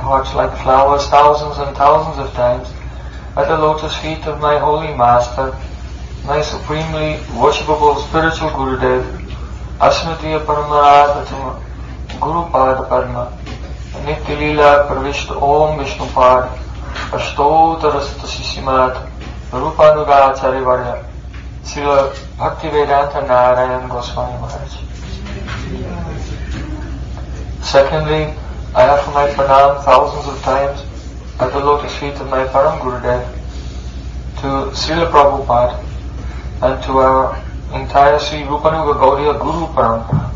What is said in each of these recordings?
hearts like flowers thousands and thousands of times at the lotus feet of my holy master, my supremely worshipable spiritual Gurudev, Asmatiya Paramarata Guru Pada Padma, Nitya Leela Pravishta Om Vishnupad, Ashtotarasata Sisimat, Rupanuga Acharya Varya, Srila Bhaktivedanta Narayan Goswami Maharaj. Secondly, I offer my pranam thousands of times at the lotus feet of my Param Gurudev, to Srila Prabhupada, and to our entire Sri Rupanuga Gaudiya Guru Parampara.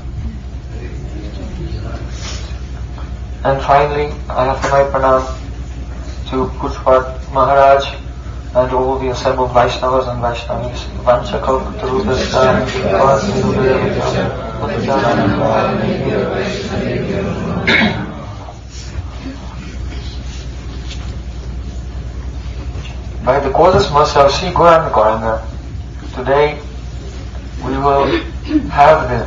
And finally, I offer my pranam to Pushpat Maharaj and all the assembled Vaishnavas and Vaishnavis. Vancha Kalpatarubhasya By the God's mercy of Sri Gauranga Gauranga, today we will have the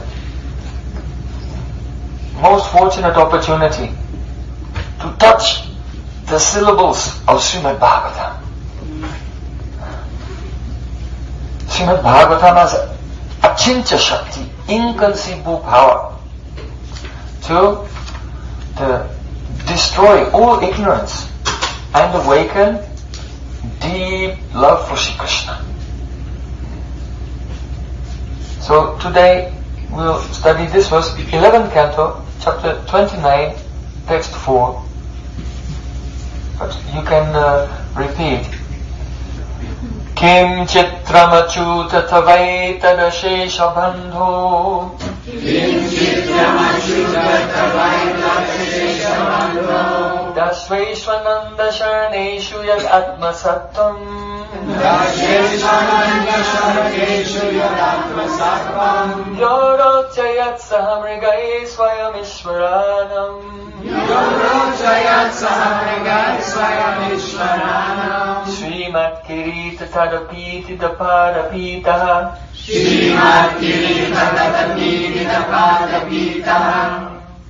most fortunate opportunity to touch the syllables of Srimad Bhagavatam. Srimad Bhagavatam has achintya shakti, inconceivable power to destroy all ignorance and awaken deep love for Shri Krishna. So today we'll study this verse, 11th canto, chapter 29, text 4. But you can repeat. Kim chitramachuta tavai tadashesha bandho. Kim chitramachuta tavai tadashesha bandho. Dasveshwananda sharneshu yad atma sattam. Dasveshwananda sharneshu yad atma sattam. Yorotayat sahamrigai swayam ishvaranam. Yorotayat sahamrigai swayam ishvaranam. Srimat kirita tadapiti dapadapitaha. Srimat kirita tadapiti dapadapitaha.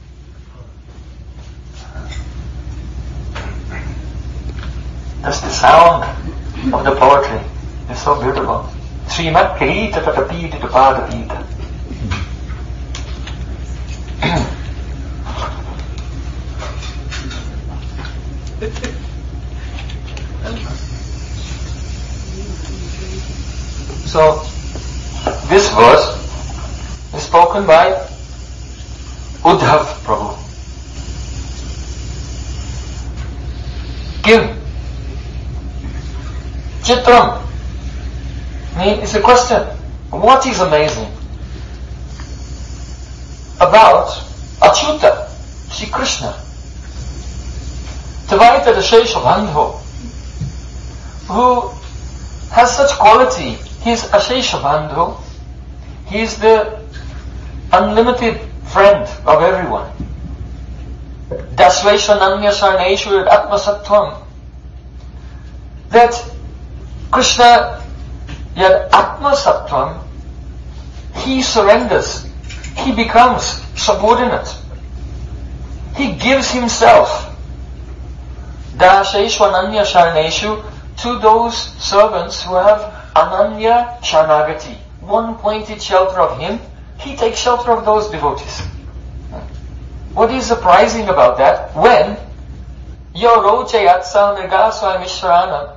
That's the sound of the poetry. It's so beautiful. Srimat kirita tadapiti dapadapita. So, this verse is spoken by Uddhav Prabhu. Give. Chitram. It's a question. What is amazing about Achyuta, Shri Krishna? Tavaita Dashesha Bandho, who has such quality. He is Ashesha Bandhu. He is the unlimited friend of everyone. Dasveshwananya Sarneshu Atma Sattvam. That Krishna Yad Atma Sattvam, he surrenders. He becomes subordinate. He gives himself. Dasheshwananya Sarneshu, to those servants who have Ananya Sharnagati, one-pointed shelter of him. He takes shelter of those devotees. What is surprising about that? When Yorochayatsa Mrigaswa Mishranam,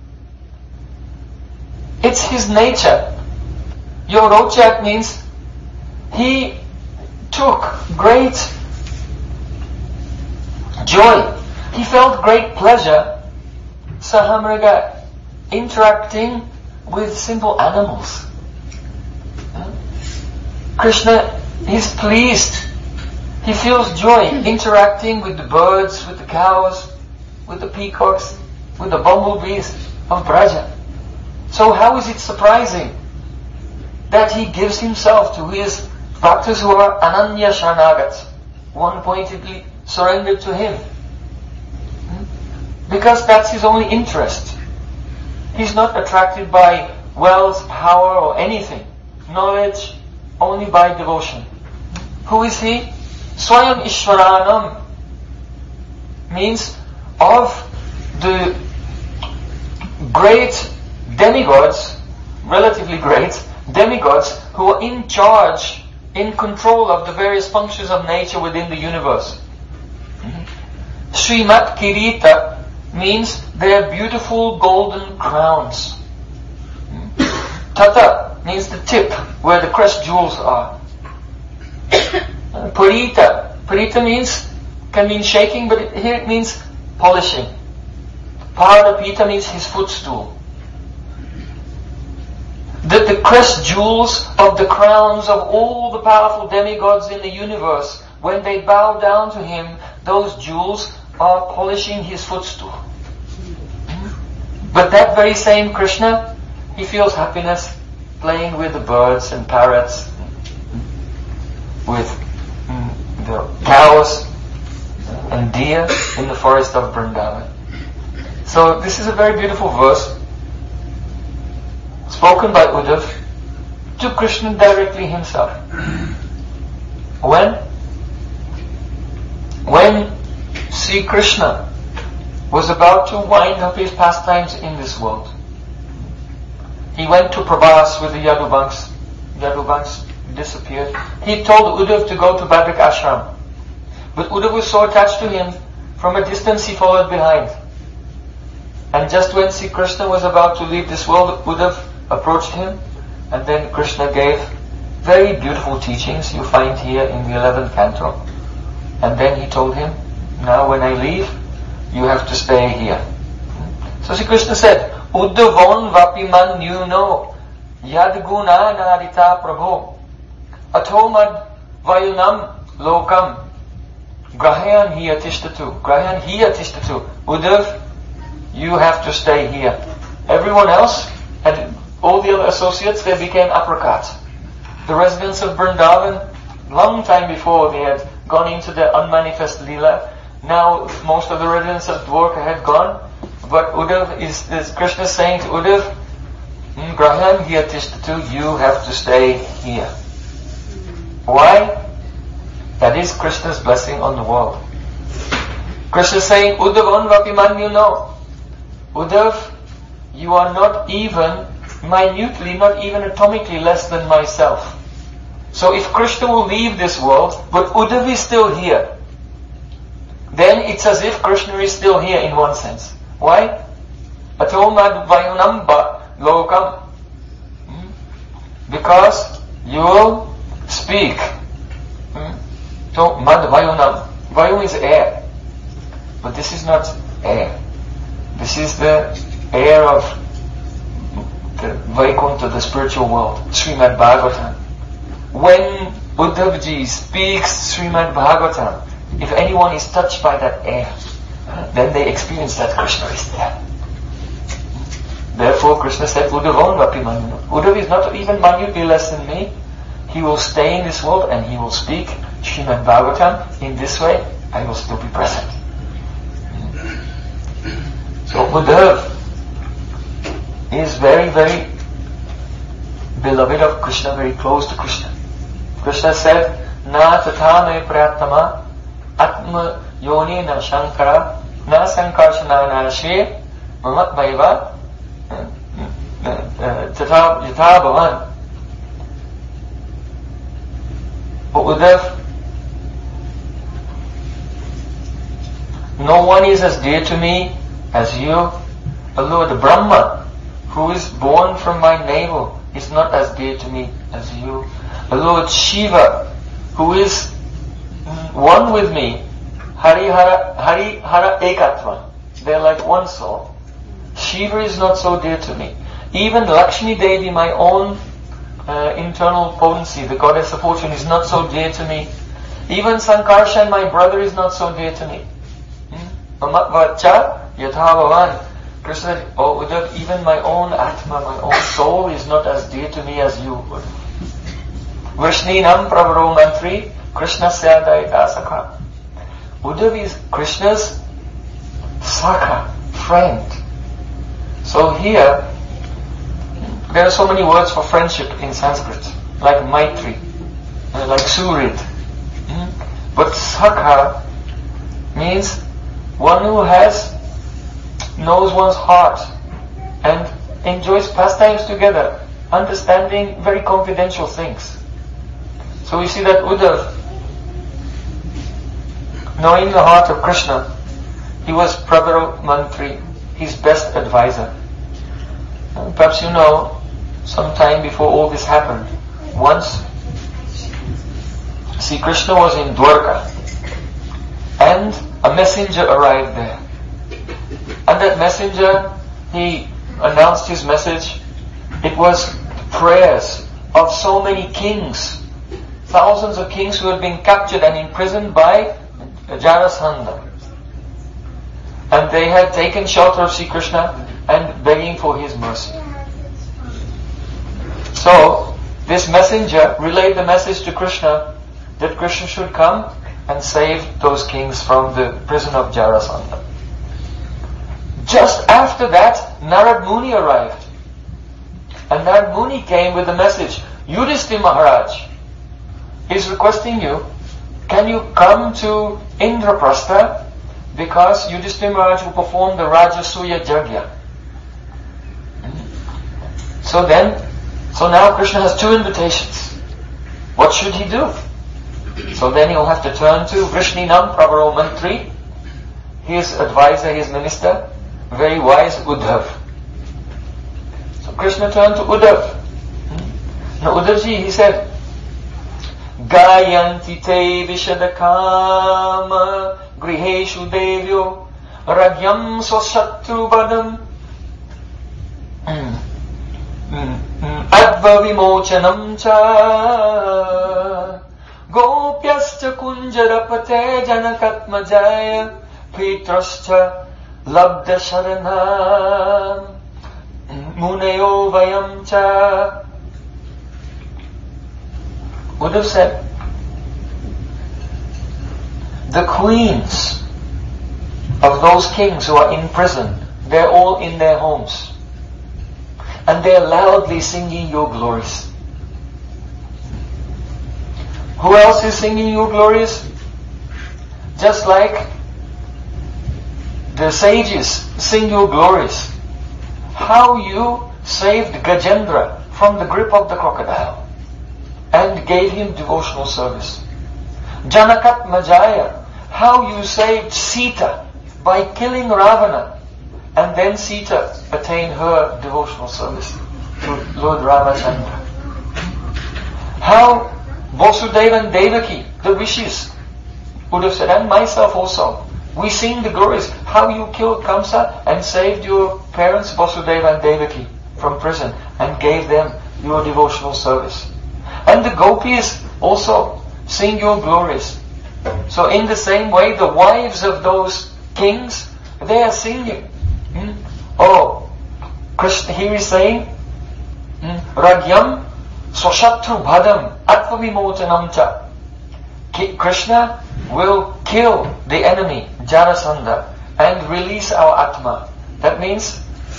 it's his nature. Yorochayat means he took great joy. He felt great pleasure, Sahamriga, interacting with simple animals. Krishna is pleased. He feels joy interacting with the birds, with the cows, with the peacocks, with the bumblebees of Braja. So how is it surprising that he gives himself to his bhaktas who are Ananya Sharnagats, one-pointedly surrendered to him? Because that's his only interest. He's not attracted by wealth, power, or anything. Knowledge, only by devotion. Who is he? Swayam Ishvaranam. means of the great demigods, relatively great demigods, who are in charge, in control of the various functions of nature within the universe. Srimat Kirita means their beautiful golden crowns. Tata means the tip, where the crest jewels are. Parita means, can mean shaking, but here it means polishing. Paradapita means his footstool. The crest jewels of the crowns of all the powerful demigods in the universe, when they bow down to him, those jewels are polishing his footstool. But that very same Krishna, he feels happiness playing with the birds and parrots, with the cows and deer in the forest of Vrindavan. So this is a very beautiful verse spoken by Uddhav to Krishna directly himself. When Sri Krishna was about to wind up his pastimes in this world, he went to Prabhas with the Yaduvanks. Yaduvanks disappeared. He told Uddhav to go to Badrik Ashram. But Uddhav was so attached to him, from a distance he followed behind. And just when Sri Krishna was about to leave this world, Uddhav approached him, and then Krishna gave very beautiful teachings you find here in the 11th canto. And then he told him, now when I leave, you have to stay here. So Sri Krishna said, Uddhavon vapiman yuno yadguna narita prabho atomad vayunam lokam grahayan hi atishtatu. Grahayan hi atishtatu. Uddhav, you have to stay here. Everyone else, and all the other associates, they became apricot. The residents of Vrindavan, long time before they had gone into the unmanifest Leela, now most of the residents of Dwarka had gone, but Uddhav is Krishna saying to Uddhav, Graham here tishtatu, you have to stay here. Why? That is Krishna's blessing on the world. Krishna is saying, Uddhavan vapiman yuno. Uddhav, you are not even minutely, not even atomically less than myself. So if Krishna will leave this world, but Uddhav is still here, then it's as if Krishna is still here in one sense. Why? Atomad vayunamba lokam. Because you will speak. So mad vayunam. Vayun is air. But this is not air. This is the air of the Vaikuntha, the spiritual world, Srimad Bhagavatam. When Uddhavji speaks Srimad Bhagavatam, if anyone is touched by that air, then they experience that Krishna is there. Therefore Krishna said, Uddhavan vapiman. Uddhav is not even minutely less than me. He will stay in this world and he will speak Srimad Bhagavatam. In this way, I will still be present. So Uddhav is very, very beloved of Krishna, very close to Krishna. Krishna said, Na tatha me priyatama atma yoni na shankara na sankarshana na shri mamat bhaiva tatha yatha bhavan. Uddhav, no one is as dear to me as you. Lord Brahma, who is born from my navel, is not as dear to me as you. Lord Shiva, who is one with me, Hari Hara Ekatva, they are like one soul. Shiva is not so dear to me. Even Lakshmi Devi, my own internal potency, the goddess of fortune, is not so dear to me. Even Sankarshan, my brother, is not so dear to me. Mamatvacha yatha bhavan. Krishna said, oh Uddhav, even my own Atma, my own soul is not as dear to me as you would. Vrishninam pravaro mantri Krishna syadaita sakha. Uddhav is Krishna's sakha, friend. So here, there are so many words for friendship in Sanskrit, like Maitri, like Surit. But sakha means one who knows one's heart and enjoys pastimes together, understanding very confidential things. So we see that Uddhav, knowing the heart of Krishna, he was Prabhara Mantri, his best advisor. And perhaps you know, some time before all this happened, once Sri Krishna was in Dwarka and a messenger arrived there. And that messenger, he announced his message. It was prayers of so many kings, thousands of kings who had been captured and imprisoned by Jarasandha. And they had taken shelter of Sri Krishna and begging for his mercy. So, this messenger relayed the message to Krishna that Krishna should come and save those kings from the prison of Jarasandha. Just after that, Narad Muni arrived. And Narad Muni came with the message, Yudhishthira Maharaj is requesting you, can you come to Indraprastha because Yudhishthira Maharaj will perform the Rajasuya Yajna. So now Krishna has two invitations. What should he do? So then he'll have to turn to Vrishninam Prabhara Mantri, his advisor, his minister, very wise Uddhav. So Krishna turned to Uddhav. Now Uddhavji, he said, Gayanti te vishadakama griheshu devyo ragyam swashatru badam adva vimochanam cha gopyascha kunjarapate janakatmajaya pitrascha labda sharanam muneyo vayam cha. Uddhav said, the queens of those kings who are in prison, they're all in their homes. And they're loudly singing your glories. Who else is singing your glories? Just like the sages sing your glories. How you saved Gajendra from the grip of the crocodile and gave him devotional service. Janakat Majaya, how you saved Sita by killing Ravana, and then Sita attained her devotional service to Lord Ramachandra. How Vasudeva and Devaki, the rishis, would have said, and myself also, we sing the glories, how you killed Kamsa and saved your parents Vasudeva and Devaki from prison and gave them your devotional service. And the gopis also sing your glories. So in the same way, the wives of those kings, they are singing. Oh, Krishna here is saying, Ragyam swashatru bhadam atvavimochanam cha. Krishna will kill the enemy, Jarasandha, and release our Atma. That means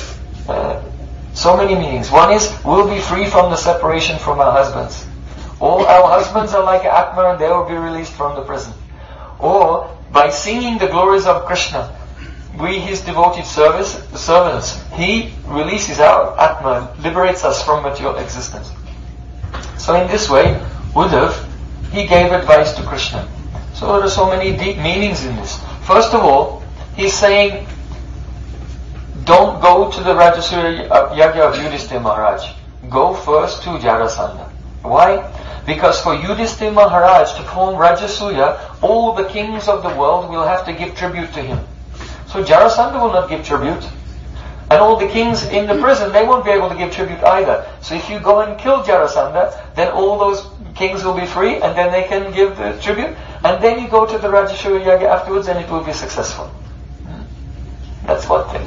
so many meanings. One is, we'll be free from the separation from our husbands. All our husbands are like Atma and they will be released from the prison. Or, by singing the glories of Krishna, we, his devoted servants, he releases our Atma, liberates us from material existence. So in this way, Uddhav, he gave advice to Krishna. So there are so many deep meanings in this. First of all, he's saying, don't go to the Rajasuya Yajna of Yudhishthira Maharaj. Go first to Jarasandha. Why? Because for Yudhishthira Maharaj to perform Rajasuya, all the kings of the world will have to give tribute to him. So Jarasandha will not give tribute. And all the kings in the prison, they won't be able to give tribute either. So if you go and kill Jarasandha, then all those kings will be free and then they can give the tribute. And then you go to the Rajasuya Yajna afterwards and it will be successful. That's one thing.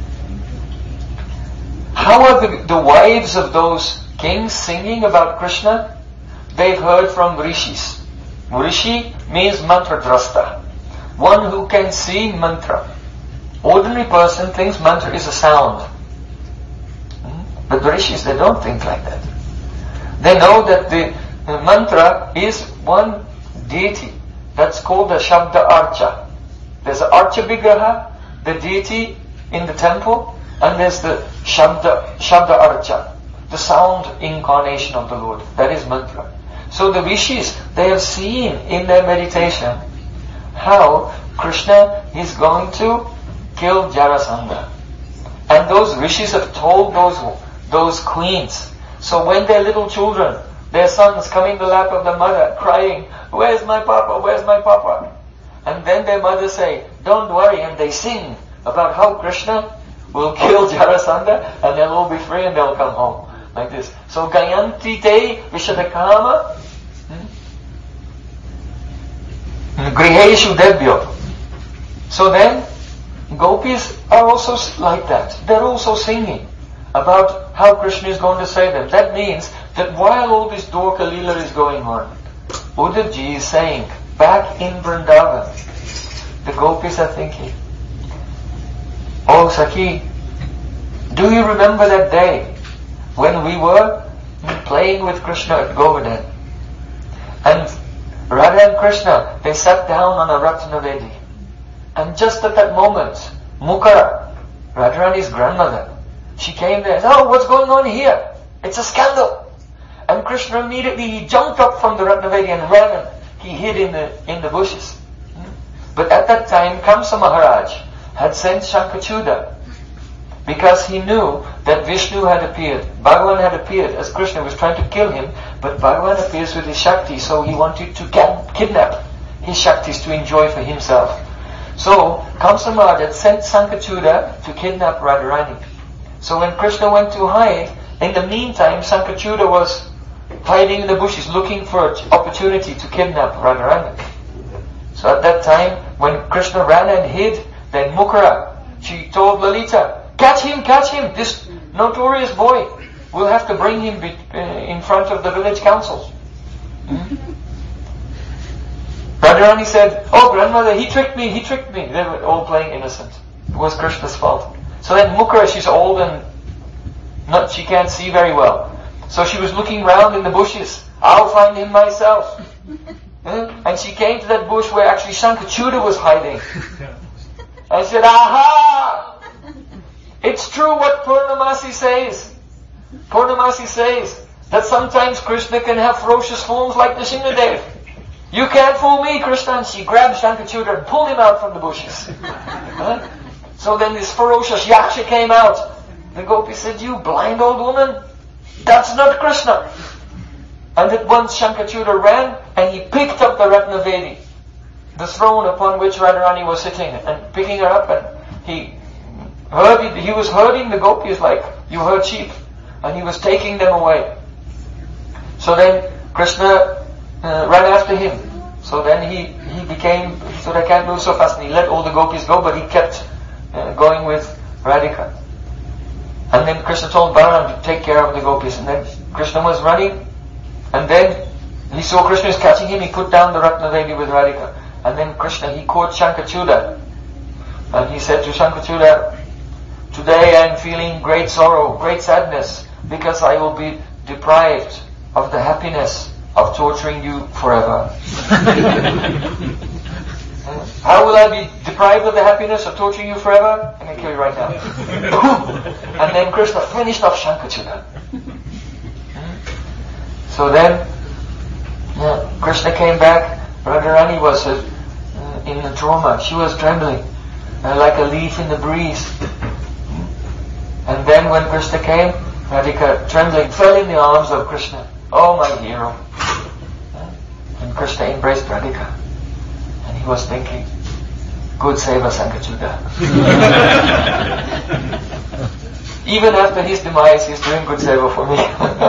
How are the wives of those kings singing about Krishna? They've heard from rishis. Rishi means mantra drasta, one who can see mantra. Ordinary person thinks mantra is a sound. But the rishis, they don't think like that. They know that the mantra is one deity. That's called the Shabda Archa. There's the Archa-vigraha, the deity in the temple, and there's the Shabda Archa, the sound incarnation of the Lord. That is mantra. So the rishis, they have seen in their meditation how Krishna is going to kill Jarasandha. And those rishis have told those queens. So when their little children, their sons, come in the lap of the mother crying, "Where's my papa? Where's my papa?" And then their mother say, "Don't worry," and they sing about how Krishna will kill Jarasandha and they'll all be free and they'll come home. Like this. So Gayanti te Vishadakama Griheshu Debyo. So then gopis are also like that. They're also singing about how Krishna is going to save them. That means that while all this Dwarka Leela is going on, Uddhavji is saying, back in Vrindavan, the gopis are thinking, "Oh Sakhi, do you remember that day when we were playing with Krishna at Govardhan? And Radha and Krishna, they sat down on a Ratnavedi. And just at that moment, Mukara, Radharani's grandmother, she came there and said, 'Oh, what's going on here? It's a scandal.' And Krishna immediately, he jumped up from the Ratnavedi and ran and he hid in the bushes. But at that time, Kamsa Maharaj had sent Shankachuda because he knew that Vishnu had appeared. Bhagavan had appeared as Krishna was trying to kill him, but Bhagavan appears with his Shakti, so he wanted to kidnap his Shaktis to enjoy for himself. So Kamsa Maharaj had sent Sankachuda to kidnap Radharani. So when Krishna went to hide, in the meantime Sankachuda was hiding in the bushes looking for an opportunity to kidnap Radharani. So at that time, when Krishna ran and hid, then Mukara, she told Lalita, catch him, this notorious boy. We'll have to bring him in front of the village council." Radharani said, "Oh grandmother, he tricked me. They were all playing innocent. It was Krishna's fault." So then Mukara, she's old and she can't see very well. So she was looking round in the bushes. "I'll find him myself." And she came to that bush where actually Shankachuda was hiding. And said, "Aha! It's true what Purnamasi says. Purnamasi says that sometimes Krishna can have ferocious forms like Nrsimhadev. You can't fool me, Krishna." And she grabbed Shankachuda and pulled him out from the bushes. So then this ferocious Yaksha came out. The gopi said, "You blind old woman, that's not Krishna." And at once Shankachuda ran and he picked up the Ratnavedi, the throne upon which Radharani was sitting, and picking her up, and he was herding the gopis like you herd sheep, and he was taking them away. So then Krishna ran after him. So then he said, "I can't move so fast," and he let all the gopis go, but he kept going with Radhika. And then Krishna told Balaram to take care of the gopis, and then Krishna was running, and then he saw Krishna is catching him, he put down the Ratnavedi with Radhika. And then Krishna, he caught Shankachuda, and he said to Shankachuda, "Today I am feeling great sorrow, great sadness, because I will be deprived of the happiness of torturing you forever." "How will I be deprived of the happiness of torturing you forever? I'm going to kill you right now." And then Krishna finished off Shankachuda. So then Krishna came back. Radharani was in the trauma. She was trembling like a leaf in the breeze. And then when Krishna came, Radhika, trembling, fell in the arms of Krishna. "Oh, my hero." And Krishna embraced Radhika. And he was thinking, "Good seva Sankachuda." Even after his demise, he's doing good seva for me.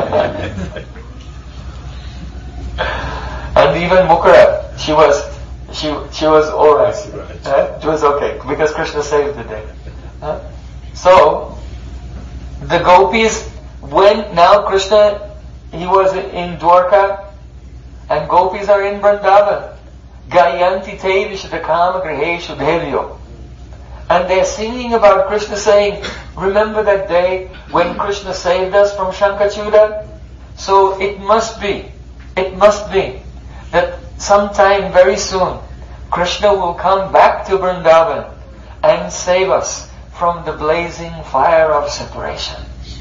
And even Mukara, she was alright. It was okay, because Krishna saved the day. So, the gopis, when now Krishna, he was in Dwarka, and gopis are in Vrindavan. Gayanti te Vishadakama Griheshu Devyo. And they're singing about Krishna, saying, "Remember that day when Krishna saved us from Shankachuda?" So it must be that sometime very soon, Krishna will come back to Vrindavan and save us from the blazing fire of separation.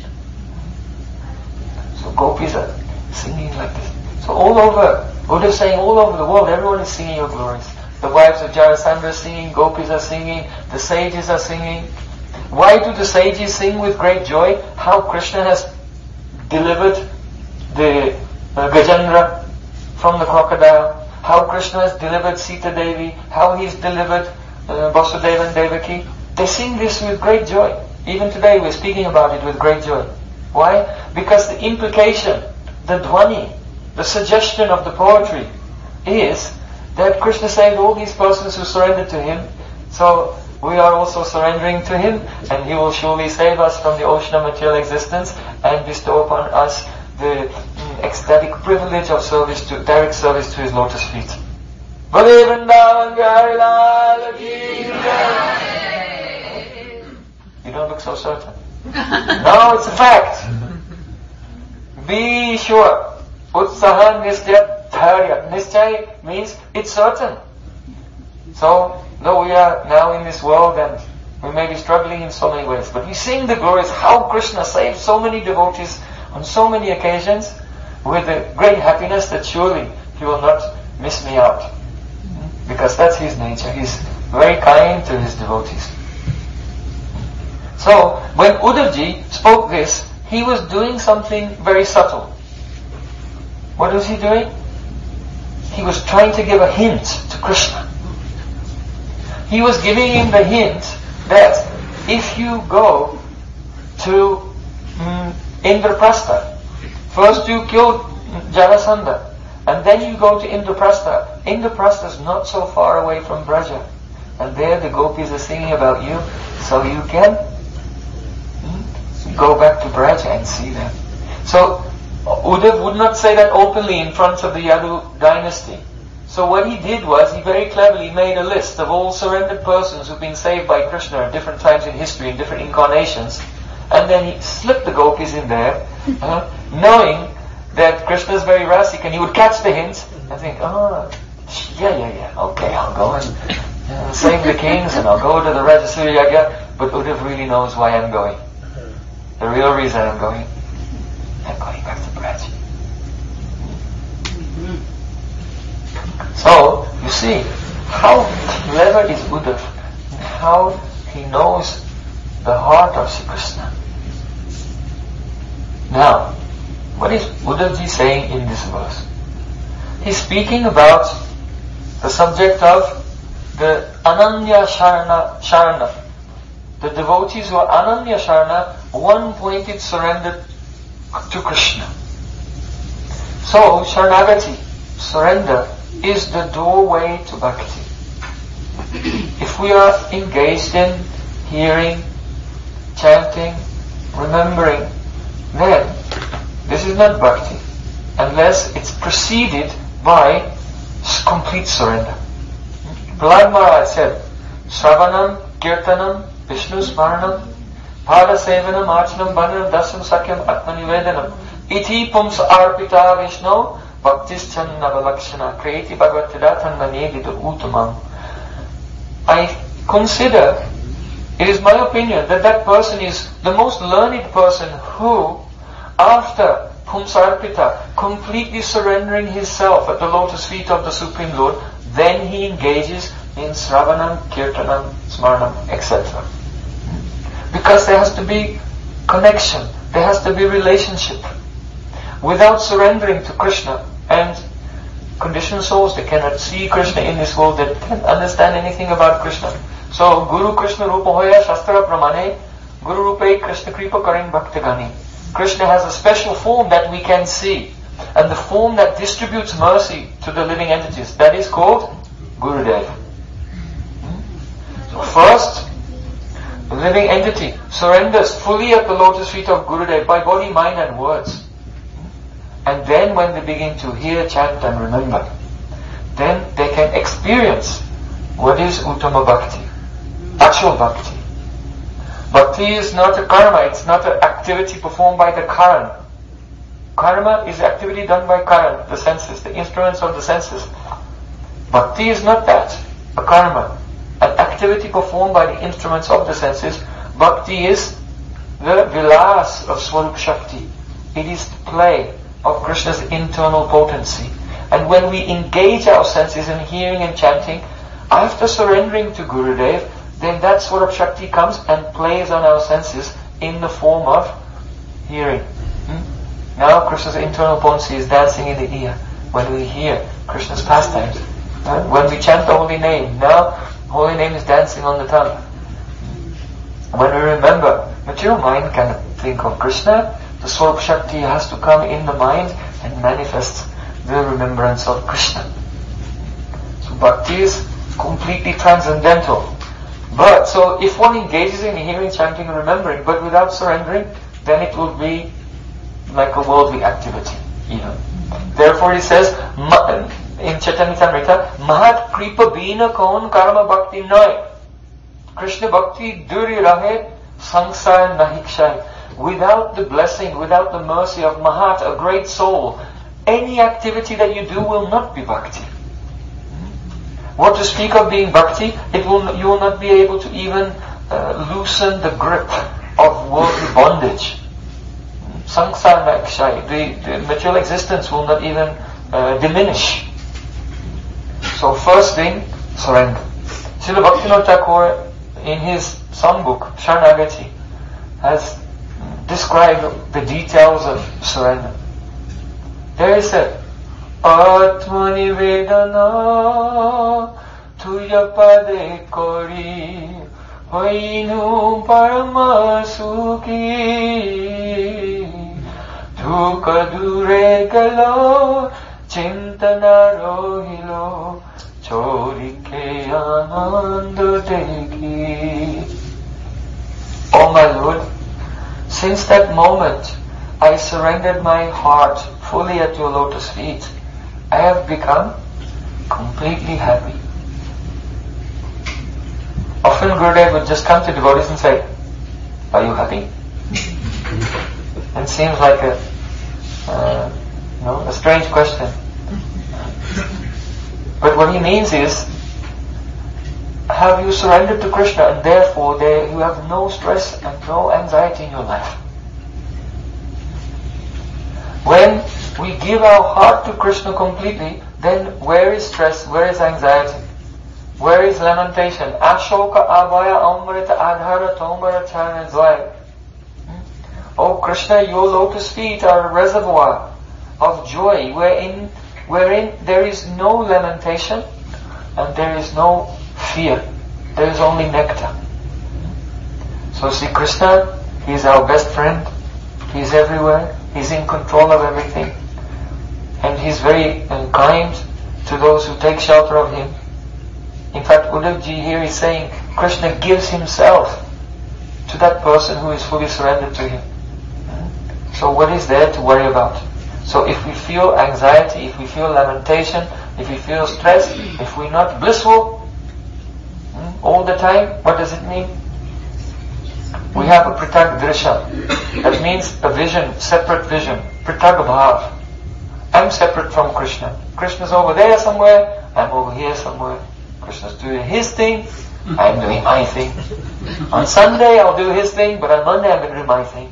So gopis are singing like this. So all over, Buddha is saying all over the world, everyone is singing your glories. The wives of Jarasandha are singing, gopis are singing, the sages are singing. Why do the sages sing with great joy? How Krishna has delivered the Gajendra from the crocodile, how Krishna has delivered Sita Devi, how he's delivered Vasudeva and Devaki. They sing this with great joy. Even today we're speaking about it with great joy. Why? Because the implication, the dhvani, the suggestion of the poetry is that Krishna saved all these persons who surrendered to him. So we are also surrendering to him, and he will surely save us from the ocean of material existence and bestow upon us the ecstatic privilege of service to direct service to his lotus feet. Bhale Vrindavan Bihari Lal Ki Jai. You don't look so certain. No, it's a fact. Be sure. Utsaha Nishtya Dharya. Nishtya means it's certain. So, though we are now in this world and we may be struggling in so many ways, but we sing the glories how Krishna saved so many devotees on so many occasions with a great happiness that surely he will not miss me out. Because that's his nature. He's very kind to his devotees. So, when Uddhavji spoke this, he was doing something very subtle. What was he doing? He was trying to give a hint to Krishna. He was giving him the hint that if you go to Indraprastha, first you kill Jarasandha, and then you go to Indraprastha. Indraprastha is not so far away from Braja. And there the gopis are singing about you, so you can go back to Braja and see them. So Uddhav would not say that openly in front of the Yadu dynasty. So what he did was, he very cleverly made a list of all surrendered persons who've been saved by Krishna at different times in history, in different incarnations, and then he slipped the gopis in there, knowing that Krishna is very rasic, and he would catch the hints and think, okay, I'll go and save the kings, and I'll go to the Rajasuya Yagya, but Uddhav really knows why I'm going. The real reason I'm going back to Braj. So, you see, how clever is Uddhav, and how he knows the heart of Sri Krishna. Now, what is Uddhavji saying in this verse? He's speaking about the subject of the Ananya Sharana. The devotees who are Ananya Sharana, one-pointed surrendered to Krishna. So, Sharanagati, surrender, is the doorway to bhakti. If we are engaged in hearing, chanting, remembering, then this is not bhakti unless it's preceded by complete surrender. Prahlad Maharaj said, Sravanam, Kirtanam, Vishnu Smaranam, Pada Sevanam, Archanam, Bananam, Dasam, Sakyam, Atmanivedanam, Iti Pums Arpita Vishnu, Bhaktischan Navalakshana, Kreti Bhagavatidathan Manedidu Uttamam. I consider, it is my opinion, that person is the most learned person who, after Pumsarpita, completely surrendering himself at the lotus feet of the Supreme Lord, then he engages in Sravanam, Kirtanam, Smaranam, etc. Because there has to be connection, there has to be relationship. Without surrendering to Krishna, and conditioned souls, they cannot see Krishna in this world, they can't understand anything about Krishna. So, Guru Krishna Rupa Hoya Shastra Pramane, Guru Rupe Krishna Kripa Karin Bhaktagani. Krishna has a special form that we can see, and the form that distributes mercy to the living entities, that is called Gurudev. So first, the living entity surrenders fully at the lotus feet of Gurudev by body, mind and words. And then when they begin to hear, chant and remember, then they can experience what is Uttama Bhakti, actual Bhakti. Bhakti is not a karma, it's not an activity performed by the karan. Karma is activity done by karan, the senses, the instruments of the senses. Bhakti is not that. a karma, an activity performed by the instruments of the senses. Bhakti is the vilas of Swarup Shakti. It is the play of Krishna's internal potency. And when we engage our senses in hearing and chanting, after surrendering to Gurudev, then that Swarup Shakti comes and plays on our senses in the form of hearing. Now Krishna's internal potency is dancing in the ear when we hear Krishna's pastimes. When we chant the holy name, now holy name is dancing on the tongue. When we remember, material mind cannot think of Krishna, the Swarup Shakti has to come in the mind and manifest the remembrance of Krishna. So bhakti is completely transcendental. But, so if one engages in hearing, chanting and remembering, but without surrendering, then it will be like a worldly activity, even. Therefore he says, in Chaitanya Charitamrita, Mahat Kripa Bina Kaun Karma Bhakti Nai. Krishna Bhakti Duri Rahe Sangsar Nahikshay. Without the blessing, without the mercy of Mahat, a great soul, any activity that you do will not be bhakti. What to speak of being bhakti, you will not be able to even loosen the grip of worldly bondage. Sangsar Nahikshay. The material existence will not even diminish. So first thing, surrender. Srila Bhaktivinoda Thakur, in his songbook, Sharanagati, has described the details of surrender. There he said, Atmani Vedana Tuya Pade Kori Hoinu Parama Sukhi Duka Dure Galo Chintana Rohilo Chorike Ananda Degi. Oh my Lord, since that moment I surrendered my heart fully at your lotus feet, I have become completely happy. Often Gurudev would just come to devotees and say, are you happy? It seems like a strange question. But what he means is, have you surrendered to Krishna and therefore you have no stress and no anxiety in your life? When we give our heart to Krishna completely, then where is stress, where is anxiety, where is lamentation? Ashoka abhaya amrita adhara tomara charana dvaya. Oh Krishna, your lotus feet are a reservoir of joy wherein there is no lamentation and there is no fear. There is only nectar. So see, Krishna, he is our best friend. He is everywhere. He is in control of everything. And he is very kind to those who take shelter of him. In fact, Uddhavji here is saying, Krishna gives himself to that person who is fully surrendered to him. So what is there to worry about? So if we feel anxiety, if we feel lamentation, if we feel stress, if we're not blissful all the time, what does it mean? We have a pritag drisha. That means a vision, separate vision. Pritag bhav. I'm separate from Krishna. Krishna's over there somewhere, I'm over here somewhere. Krishna's doing his thing, I'm doing my thing. On Sunday I'll do his thing, but on Monday I'm going to do my thing.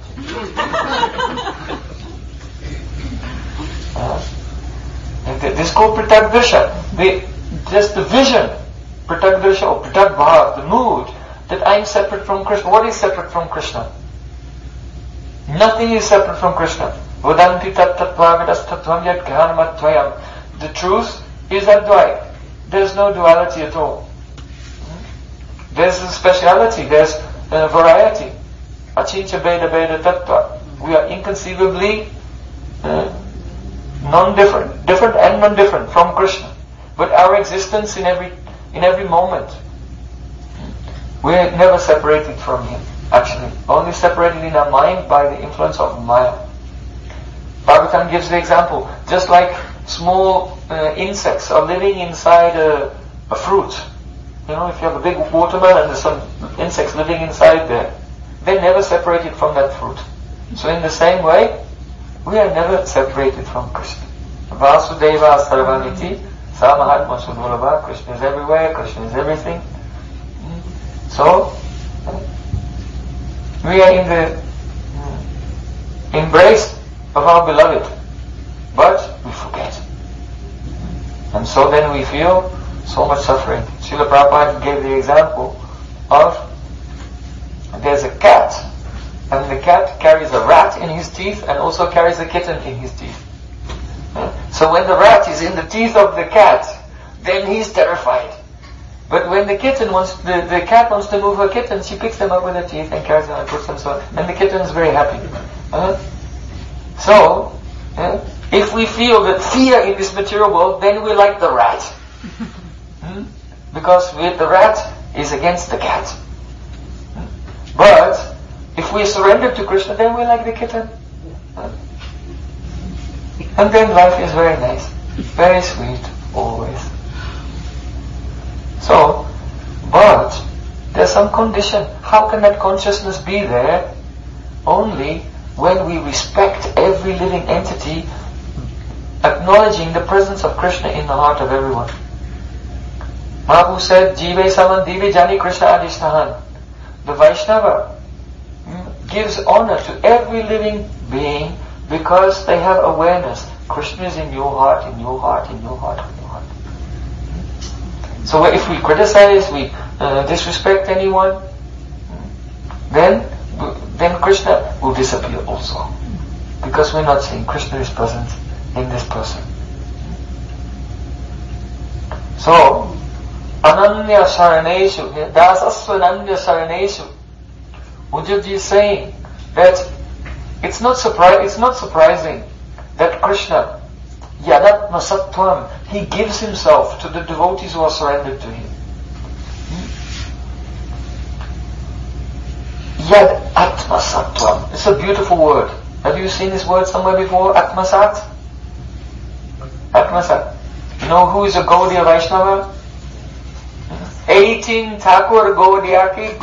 This is called pritag drisha. Just the vision, pritag drisha or pritag bhav, the mood that I'm separate from Krishna. What is separate from Krishna? Nothing is separate from Krishna. Vadanti tat tattvavidas tattvam yad jnanamadvayam. The truth is Advait. There's no duality at all. There's a speciality, there's a variety. Achincha beda beda tattva. We are inconceivably non-different, different and non-different from Krishna. But our existence in every moment, we're never separated from him, actually. Only separated in our mind by the influence of Maya. Bhagavatam gives the example, just like small insects are living inside a fruit. You know, if you have a big watermelon and there's some insects living inside there, they're never separated from that fruit. So in the same way, we are never separated from Krishna. Vasudeva Sarvaniti Samahatma Sudurlabha, Krishna is everywhere, Krishna is everything. So, we are in the embrace of our beloved, but we forget. And so then we feel so much suffering. Srila Prabhupada gave the example of there's a cat, and the cat carries a rat in his teeth and also carries a kitten in his teeth. So when the rat is in the teeth of the cat, then he's terrified. But when the cat wants to move her kitten, she picks them up with her teeth and carries them and puts them so, and the kitten is very happy. So, if we feel that fear in this material world, then we're like the rat. Because the rat is against the cat. But if we surrender to Krishna, then we're like the kitten. And then life is very nice, very sweet, always. So, but there's some condition. How can that consciousness be there? Only when we respect every living entity, acknowledging the presence of Krishna in the heart of everyone. Mahaprabhu said, Jive Saman Dive Jani Krishna Adishtahan. The Vaishnava gives honor to every living being because they have awareness. Krishna is in your heart, in your heart, in your heart, in your heart. So if we criticize, we disrespect anyone, then Krishna will disappear also. Because we're not seeing Krishna is present in this person. So, Ananya Sharaneshu, Dasasva Ananya Sharaneshu. Ujjaji is saying that it's not surprising that Krishna, Yadatma Sattvam, he gives himself to the devotees who are surrendered to him. Yad Atma Sattvam. It's a beautiful word. Have you seen this word somewhere before? Atmasat? Atmasat. You know who is a Gaudiya Vaishnava? 18 Thakur Gaudiyache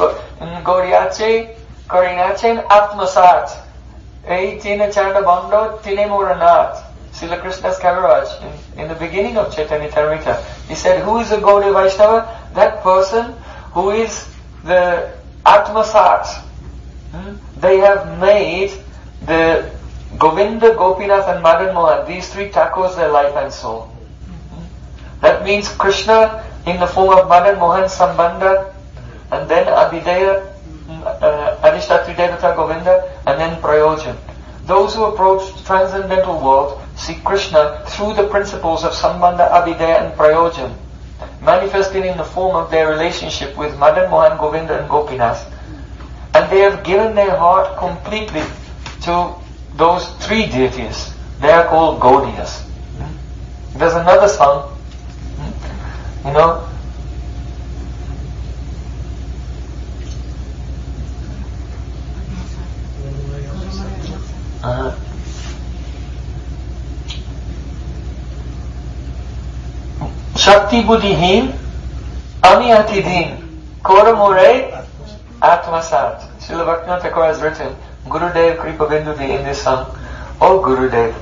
Karinachen Atmasat. 18 Chanda Bando Tinemuranat. Srila Krishna's Kaviraj in the beginning of Chaitanya Charitamrita. He said, who is a Gaudiya Vaishnava? That person who is the Atmasat. They have made the Govinda, Gopinath and Madan Mohan, these three Thakurs, their life and soul. That means Krishna in the form of Madan Mohan, Sambandha, and then Abhideya, Adhishtatri Devata Govinda, and then Prayojan. Those who approach the transcendental world see Krishna through the principles of Sambandha, Abhideya and Prayojan, manifested in the form of their relationship with Madan Mohan, Govinda and Gopinath. And they have given their heart completely to those three deities. They are called Gaudiyas. There's another song, you know, Shakti Buddhihin, Ami Atidhin, Koramore Atmasat. Srila Bhaktivinoda Thakur has written, Gurudev Kripa Bindudi in this song. Oh Gurudev,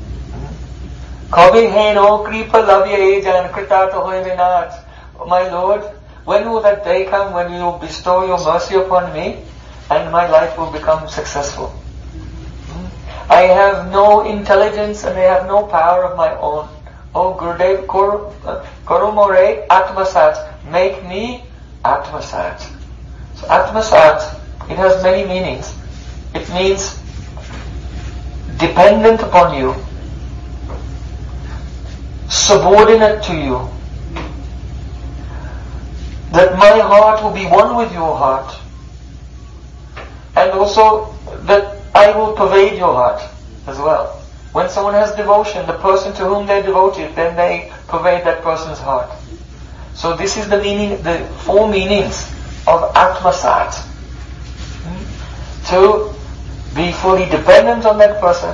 Kabi Heno Kripa Lavya Ejan Kritata Hoyvinat. My Lord, when will that day come when you will bestow your mercy upon me and my life will become successful? I have no intelligence and I have no power of my own. Oh Gurudev, Korumore Atmasat, make me Atmasat. So Atmasat, it has many meanings. It means dependent upon you, subordinate to you, that my heart will be one with your heart, and also that I will pervade your heart as well. When someone has devotion, the person to whom they're devoted, then they pervade that person's heart. So this is the meaning, the four meanings of Atmasat. To be fully dependent on that person,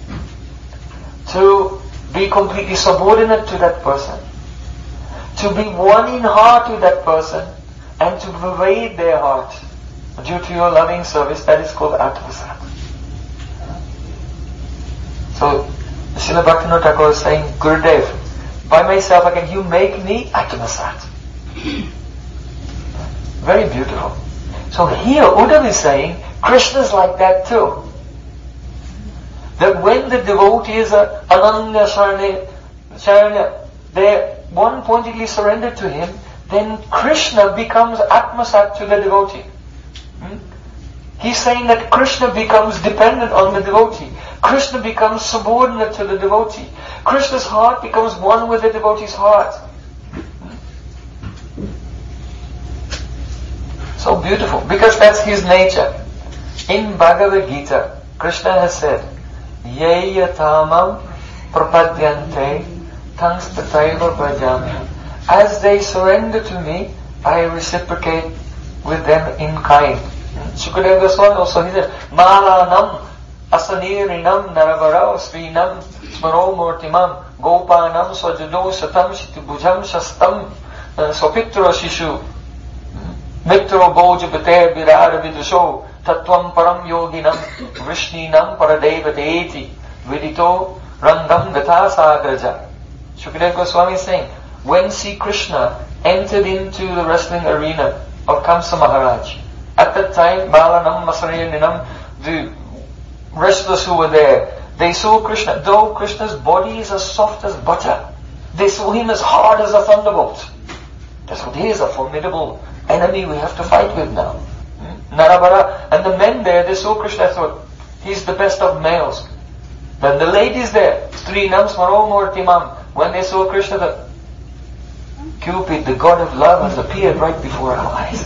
to be completely subordinate to that person, to be one in heart with that person, and to pervade their heart due to your loving service. That is called Atmasat. So, Srila Bhaktivinoda Thakur is saying, Gurudev, by myself again. You make me Atmasat. Very beautiful. So here Uddhava is saying, Krishna is like that too. That when the devotees are Ananya Sharanya, they one-pointedly surrender to him, then Krishna becomes Atmasat to the devotee. He's saying that Krishna becomes dependent on the devotee. Krishna becomes subordinate to the devotee. Krishna's heart becomes one with the devotee's heart. So beautiful, because that's his nature. In Bhagavad Gita, Krishna has said, Ye yatamam prapadyante tangstataiva bhajami. As they surrender to me, I reciprocate with them in kind. Shukadeva Goswami also he said, Malanam asanirinam naravarao srinam smaro murtimam gopanam swajado satam shitibhujam shastam swapitro shishu mitro bojabate virara vidusho Tatvam param yoginam vrishninam paradeva deeti vidito rangam gata sagraja. Shukadeva Goswami is saying, when Sri Krishna entered into the wrestling arena of Kamsa Maharaj, at that time, Balanam, Masarayaninam, the wrestlers who were there, they saw Krishna, though Krishna's body is as soft as butter, they saw him as hard as a thunderbolt. That's what he is, a formidable enemy we have to fight with now. Narabara, and the men there, they saw Krishna, thought, he's the best of males. Then the ladies there, Strinam Smaromurtimam, when they saw Krishna, the Cupid, the god of love, has appeared right before our eyes.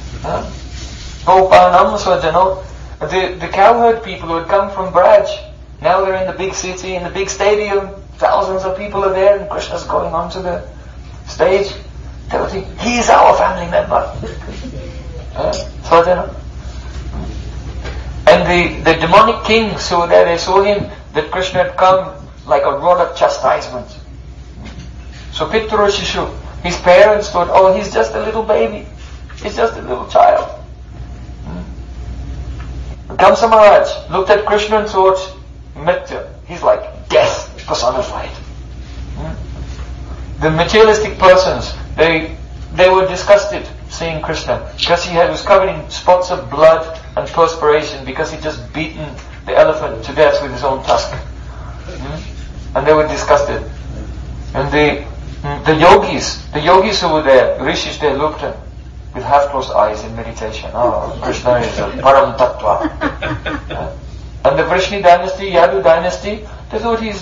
Gopanam Swajano, the cowherd people who had come from Braj, now they're in the big city, in the big stadium, thousands of people are there, and Krishna's going onto the stage. They would think, he is our family member. Swajano. And the demonic kings who were there, they saw him, that Krishna had come like a rod of chastisement. So Pitru Shishu, his parents thought, oh, he's just a little baby. He's just a little child. Kamsa Maharaj looked at Krishna and thought, Mrityu, he's like death personified. The materialistic persons, they were disgusted seeing Krishna because he was covered in spots of blood and perspiration because he'd just beaten the elephant to death with his own tusk. And they were disgusted. And the yogis who were there, rishis, they looked at with half-closed eyes in meditation. Oh, Krishna is a param tattva. And the Vrishni dynasty, Yadu dynasty, they thought he's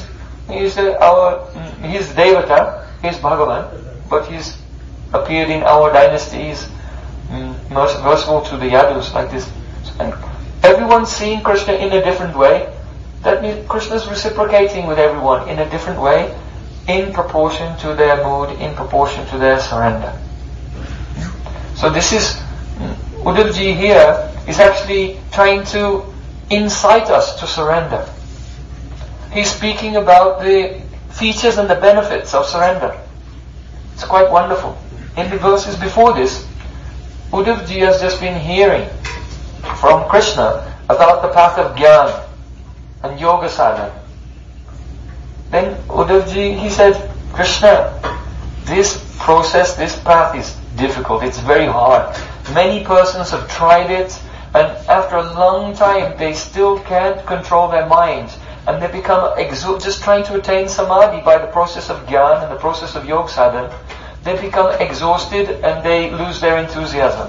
Devata, he's Bhagavan, but he's appeared in our dynasty, he's merciful to the Yadus like this. And everyone's seeing Krishna in a different way. That means Krishna's reciprocating with everyone in a different way, in proportion to their mood, in proportion to their surrender. So this is, Uddhavji here is actually trying to incite us to surrender. He's speaking about the features and the benefits of surrender. It's quite wonderful. In the verses before this, Uddhavji has just been hearing from Krishna about the path of Jnana and Yoga Sadhana. Then Uddhavji, he said, Krishna, this process, this path is difficult, it's very hard. Many persons have tried it, and after a long time they still can't control their minds, and they become just trying to attain samadhi by the process of Jnana and the process of Yoga Sadhana. They become exhausted and they lose their enthusiasm.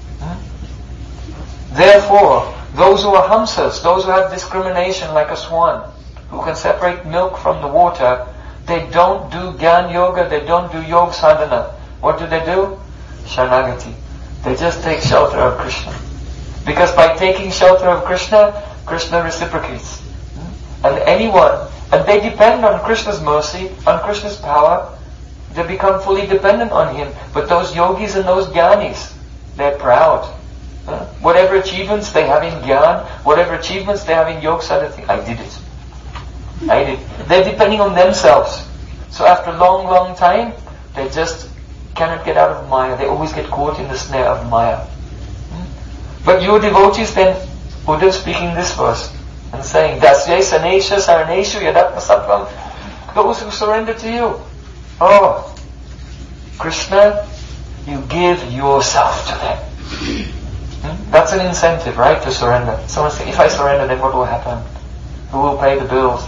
Therefore, those who are hamsas, those who have discrimination like a swan, who can separate milk from the water, they don't do Jnana Yoga, they don't do Yoga Sadhana. What do? Sharanagati. They just take shelter of Krishna. Because by taking shelter of Krishna, Krishna reciprocates. And they depend on Krishna's mercy, on Krishna's power, they become fully dependent on him. But those yogis and those jnanis, they're proud. Whatever achievements they have in Jnana, whatever achievements they have in Yoga Sadhana, I did it. They're depending on themselves. So after a long, long time, they just cannot get out of Maya. They always get caught in the snare of Maya. But your devotees then, Buddha is speaking this verse and saying, Dasya sanesha saraneshu yadatma sattvam. Those who surrender to you, oh, Krishna, you give yourself to them. That's an incentive, right, to surrender. Someone says, if I surrender, then what will happen? Who will pay the bills?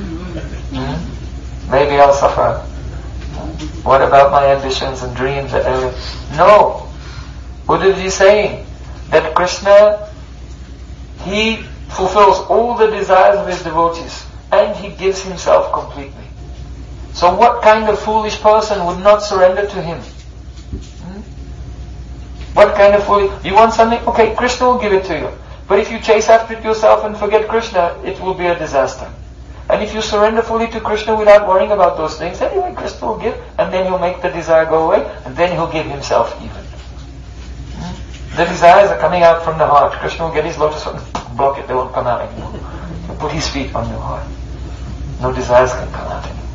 Maybe I'll suffer. What about my ambitions and dreams? No. Buddha is saying that Krishna, He fulfills all the desires of His devotees and He gives Himself completely. So what kind of foolish person would not surrender to Him? What kind of foolish... You want something? Okay, Krishna will give it to you. But if you chase after it yourself and forget Krishna, it will be a disaster. And if you surrender fully to Krishna without worrying about those things, anyway, Krishna will give, and then He'll make the desire go away, and then He'll give Himself even. The desires are coming out from the heart. Krishna will get His lotus and block it, they won't come out anymore. He'll put His feet on your heart. No desires can come out anymore.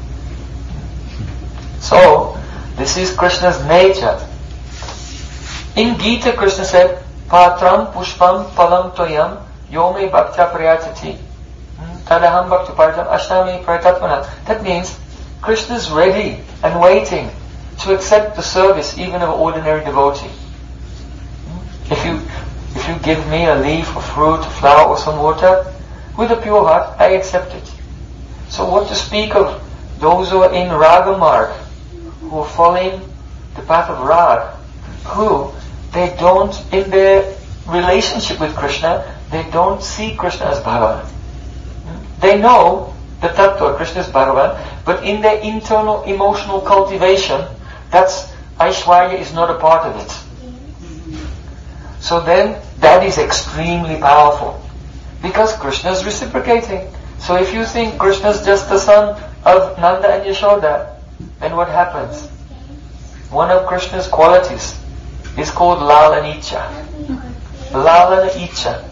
So, this is Krishna's nature. In Gita, Krishna said, Patram pushpam palam toyam yome bhaktya prayachati tadaham bhakti parjam ashnami prayatatmana. That means Krishna is ready and waiting to accept the service even of an ordinary devotee. If you give me a leaf, a fruit, a flower or some water, with a pure heart, I accept it. So what to speak of those who are in Raga Marg, who are following the path of Rag, who they don't, in their relationship with Krishna, they don't see Krishna as Bhagavan. They know the Tattva, Krishna is Bhagavan, but in their internal emotional cultivation, that's Aishwarya is not a part of it. So then, that is extremely powerful. Because Krishna is reciprocating. So if you think Krishna is just the son of Nanda and Yashoda, then what happens? One of Krishna's qualities is called Lalana Icha. Lalana Icha.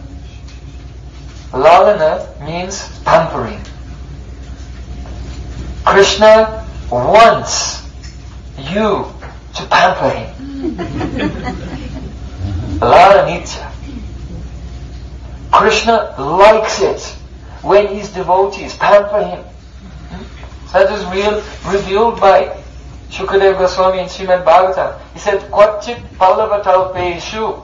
Lalana means pampering. Krishna wants you to pamper Him. Lalana Icha. Krishna likes it when His devotees pamper Him. So that is revealed by Shukadeva Goswami in Srimad Bhagavatam. He said, Kvachit palavatalpeshu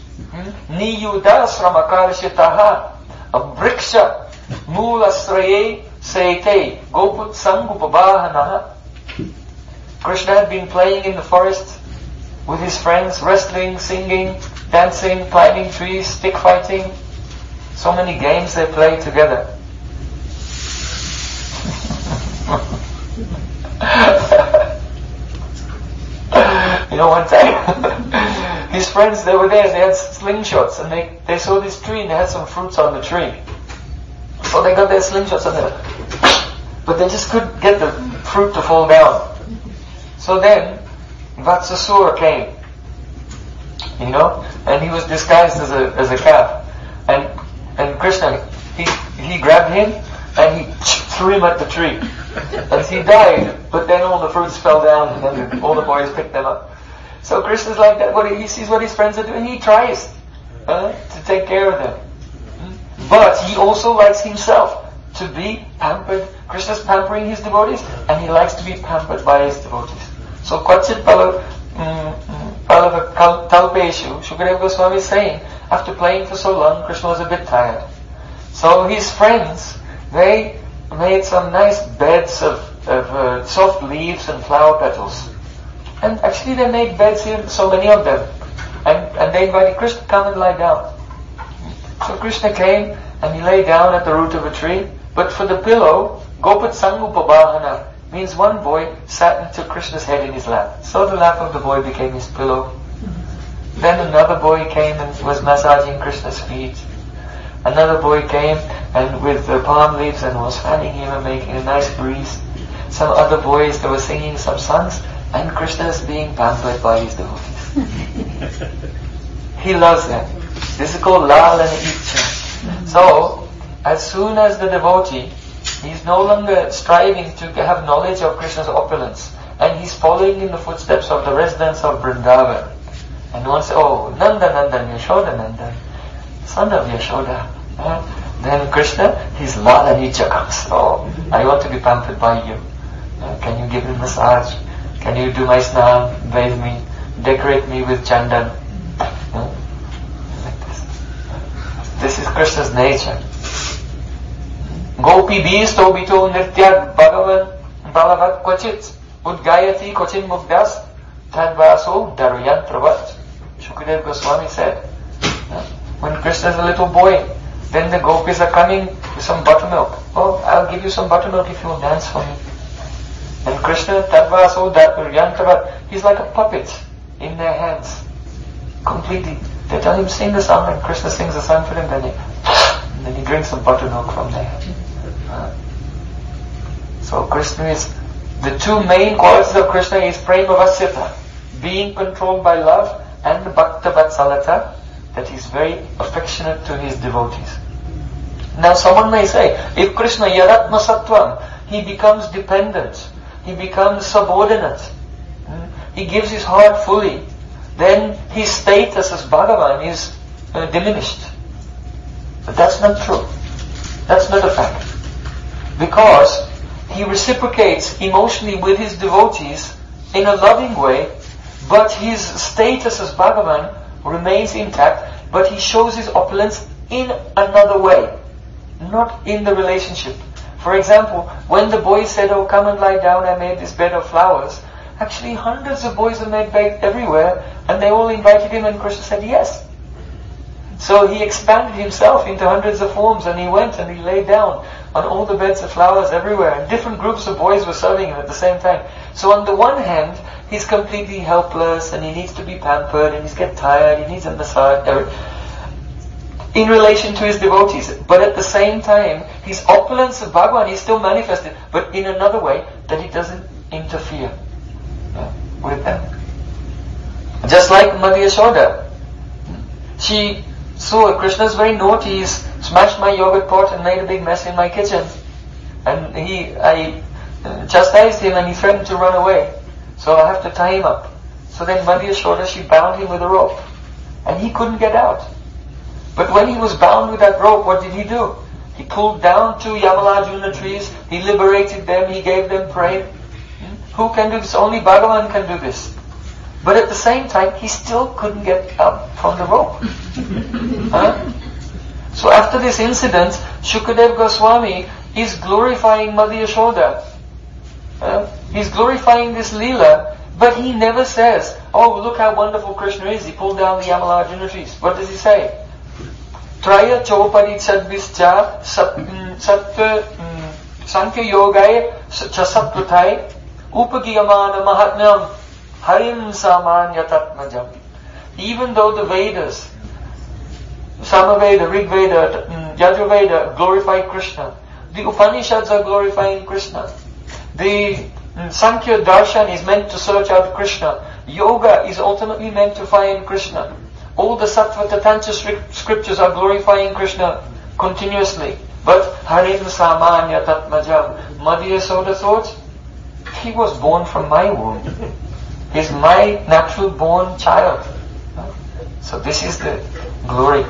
niyudasramakarshitaha abriksha moolasraye sete goput sangupabahanaha. Krishna had been playing in the forest with his friends, wrestling, singing, dancing, climbing trees, stick fighting. So many games they played together. You know, one time, his friends, they were there, they had slingshots, and they saw this tree, and they had some fruits on the tree. So they got their slingshots, but they just couldn't get the fruit to fall down. So then, Vatsasura came, you know, and he was disguised as a calf. And Krishna, he grabbed him, and he threw him at the tree. And he died, but then all the fruits fell down, and then all the boys picked them up. So Krishna's like that. He sees what his friends are doing, he tries to take care of them. But he also likes himself to be pampered. Krishna's pampering his devotees, and he likes to be pampered by his devotees. So Kvachit Talpeshu, Shukadeva Goswami is saying, after playing for so long, Krishna was a bit tired. So his friends, they made some nice beds of soft leaves and flower petals. And actually they made beds here, so many of them. And they invited Krishna to come and lie down. So Krishna came and he lay down at the root of a tree. But for the pillow, Gopat Sangupabhahana, means one boy sat and took Krishna's head in his lap. So the lap of the boy became his pillow. Then another boy came and was massaging Krishna's feet. Another boy came and with palm leaves and was fanning him and making a nice breeze. Some other boys, they were singing some songs, and Krishna is being pampered by his devotees. He loves them. This is called Lalana Icha. So, as soon as the devotee, he's no longer striving to have knowledge of Krishna's opulence, and he's following in the footsteps of the residents of Vrindavan. And one says, oh, Nanda Nandan, Yashoda Nandan, son of Yashoda. Then Krishna, his Lalana Icha comes. Oh, I want to be pampered by you. Can you give me a massage? Can you do my snan, bathe me, decorate me with chandan? Like this. This is Krishna's nature. Gopi bis tobito nritya bhagavan balavat kvachit udgayati kvachin mugdas tadvaso daruyantravat. Shukadeva Goswami said, when Krishna is a little boy, then the gopis are coming with some buttermilk. Oh, I'll give you some buttermilk if you will dance for me. And Krishna, tadvaso daruyantravat, he's like a puppet in their hands. Completely. They tell him sing the song, and Krishna sings the song for him, and then he drinks some buttermilk from there. So Krishna is, the two main qualities of Krishna is prema vasyata, being controlled by love, and the bhakta vatsalata, that he's very affectionate to his devotees. Now someone may say, if Krishna yadatma sattvam, he becomes dependent, he becomes subordinate, he gives his heart fully, then his status as Bhagavan is diminished. But that's not true. That's not a fact. Because he reciprocates emotionally with his devotees in a loving way, but his status as Bhagavan remains intact, but he shows his opulence in another way, not in the relationship. For example, when the boys said, oh, come and lie down, I made this bed of flowers, actually hundreds of boys were made bed everywhere, and they all invited him, and Krishna said yes. So he expanded himself into hundreds of forms, and he went and he lay down on all the beds of flowers everywhere, and different groups of boys were serving him at the same time. So on the one hand, he's completely helpless, and he needs to be pampered, and he's get tired, he needs a massage, in relation to his devotees. But at the same time, his opulence of Bhagavan is still manifested, but in another way, that he doesn't interfere with them. Just like Mother Yashoda. She saw Krishna's very naughty, he's smashed my yogurt pot and made a big mess in my kitchen. And I chastised him, and he threatened to run away. So I have to tie him up. So then Mother Yashoda, she bound him with a rope. And he couldn't get out. But when he was bound with that rope, what did he do? He pulled down 2 Yamalajuna trees, he liberated them, he gave them prey. Who can do this? Only Bhagavan can do this. But at the same time, he still couldn't get up from the rope. So after this incident, Shukadeva Goswami is glorifying Mother Yashoda. He's glorifying this Leela, but he never says, oh, look how wonderful Krishna is, he pulled down the Yamalajuna trees. What does he say? Traya chopadi chadvischa sattva sankhya yogaya chasatvatai upagiyamana mahatmyam harim samanya tatmajam. Even though the Vedas, Samaveda, Rigveda, Yajurveda glorify Krishna, the Upanishads are glorifying Krishna, the Sankhya Darshan is meant to search out Krishna, Yoga is ultimately meant to find Krishna, all the Sattva Tatantra scriptures are glorifying Krishna continuously. But Harim Samanya Tatmajam, Mother Yashoda thought, he was born from my womb. He's my natural born child. So this is the glory.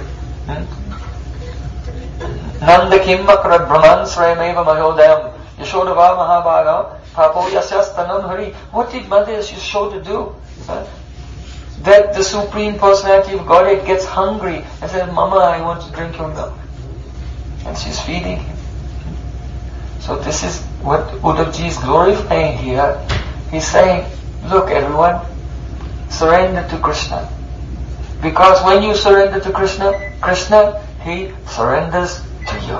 Nanda Kimmakra Brahman Srayameva Mahodayam Yashodava Mahabhaga Papo Yasyastanam Hari. What did Mother Yashoda do? That the Supreme Personality of Godhead gets hungry and says, Mama, I want to drink your milk. And she's feeding him. So this is what Uddhavji is glorifying here. He's saying, look everyone, surrender to Krishna. Because when you surrender to Krishna, Krishna, he surrenders to you.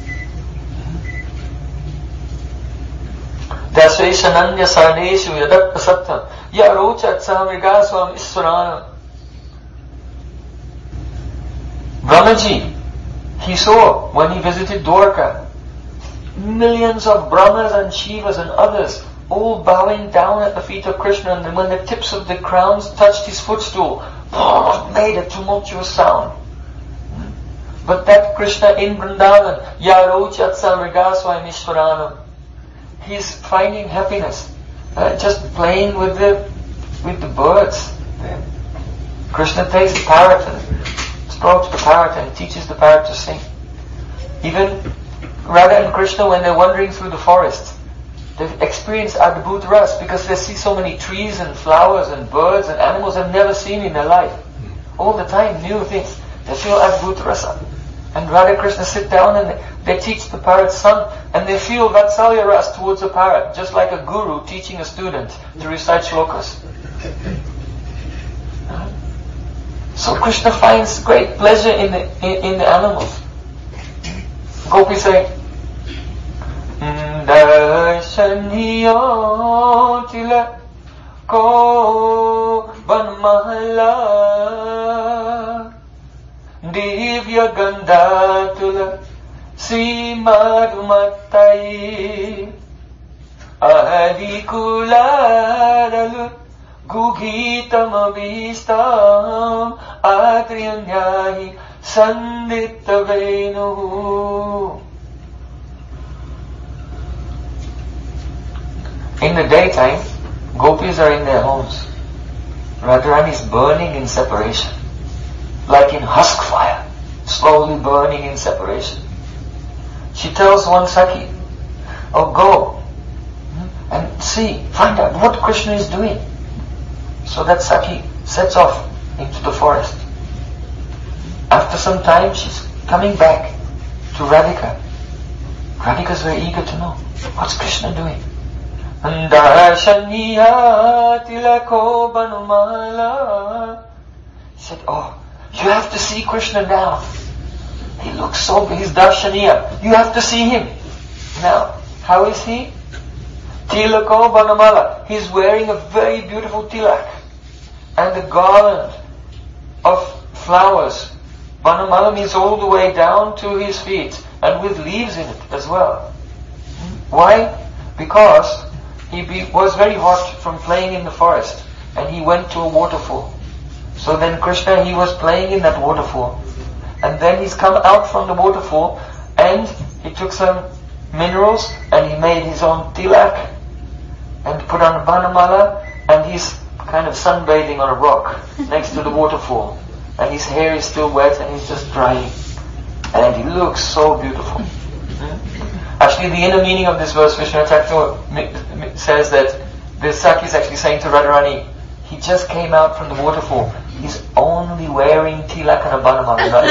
Dasveshananya sarneshu yadat pasattam yarochat samrigasvam iswaranam. Brahmaji, he saw when he visited Dwarka, millions of Brahmas and Shivas and others all bowing down at the feet of Krishna, and when the tips of the crowns touched his footstool, made a tumultuous sound. But that Krishna in Vrindavan, Yarochat Samrigasvam Ishwaranam, he's finding happiness, just playing with the birds. Krishna takes the parrot and strokes the parrot and teaches the parrot to sing. Even Radha and Krishna, when they're wandering through the forest, They've experienced Adbhut Ras because they see so many trees and flowers and birds and animals they've never seen in their life. All the time, new things. They feel Adbhut Rasa. And Radha Krishna sit down and they teach the parrot's son, and they feel Vatsalya Ras towards the parrot, just like a guru teaching a student to recite shlokas. So Krishna finds great pleasure in the animals. Gopi say, Darshaniyo tilak ko ban mahala divya gandha tulak si madhumattai ahadi kularalu gugitam abhistam atriyanyahi sanditavenu. In the daytime, gopis are in their homes. Radharani is burning in separation, like in husk fire, slowly burning in separation. She tells one Sakhi, oh, go and see, find out what Krishna is doing. So that Sakhi sets off into the forest. After some time, she's coming back to Radhika. Radhika is very eager to know, what's Krishna doing? Darshaniya tilako banumala. He said, oh, you have to see Krishna now. He looks so big, he's Darshaniya. You have to see him. Now, how is he? Tilako banumala. He's wearing a very beautiful tilak and a garland of flowers. Banumala means all the way down to his feet and with leaves in it as well. Why? Because he was very hot from playing in the forest and he went to a waterfall. So then Krishna, he was playing in that waterfall. And then he's come out from the waterfall and he took some minerals and he made his own tilak and put on a banamala, and he's kind of sunbathing on a rock next to the waterfall. And his hair is still wet and he's just drying. And he looks so beautiful. Actually, the inner meaning of this verse, Vishwanath Thakur says that the Sakhi is actually saying to Radharani, he just came out from the waterfall. He's only wearing tilak and a banamala.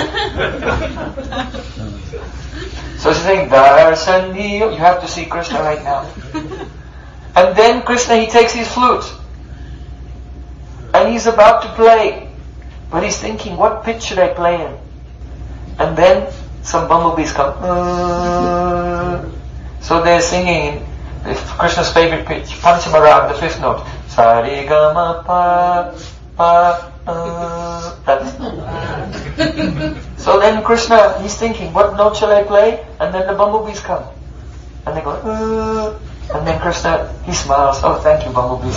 So she's saying, Darsaniyo, you have to see Krishna right now. And then Krishna, he takes his flute. And he's about to play. But he's thinking, what pitch should I play in? And then some bumblebees come. So they're singing Krishna's favorite pitch, Panchamarag, the fifth note. Sarigama pa pa. So then Krishna, he's thinking, what note shall I play? And then the bumblebees come. And they go, and then Krishna, he smiles. Oh, thank you, bumblebees.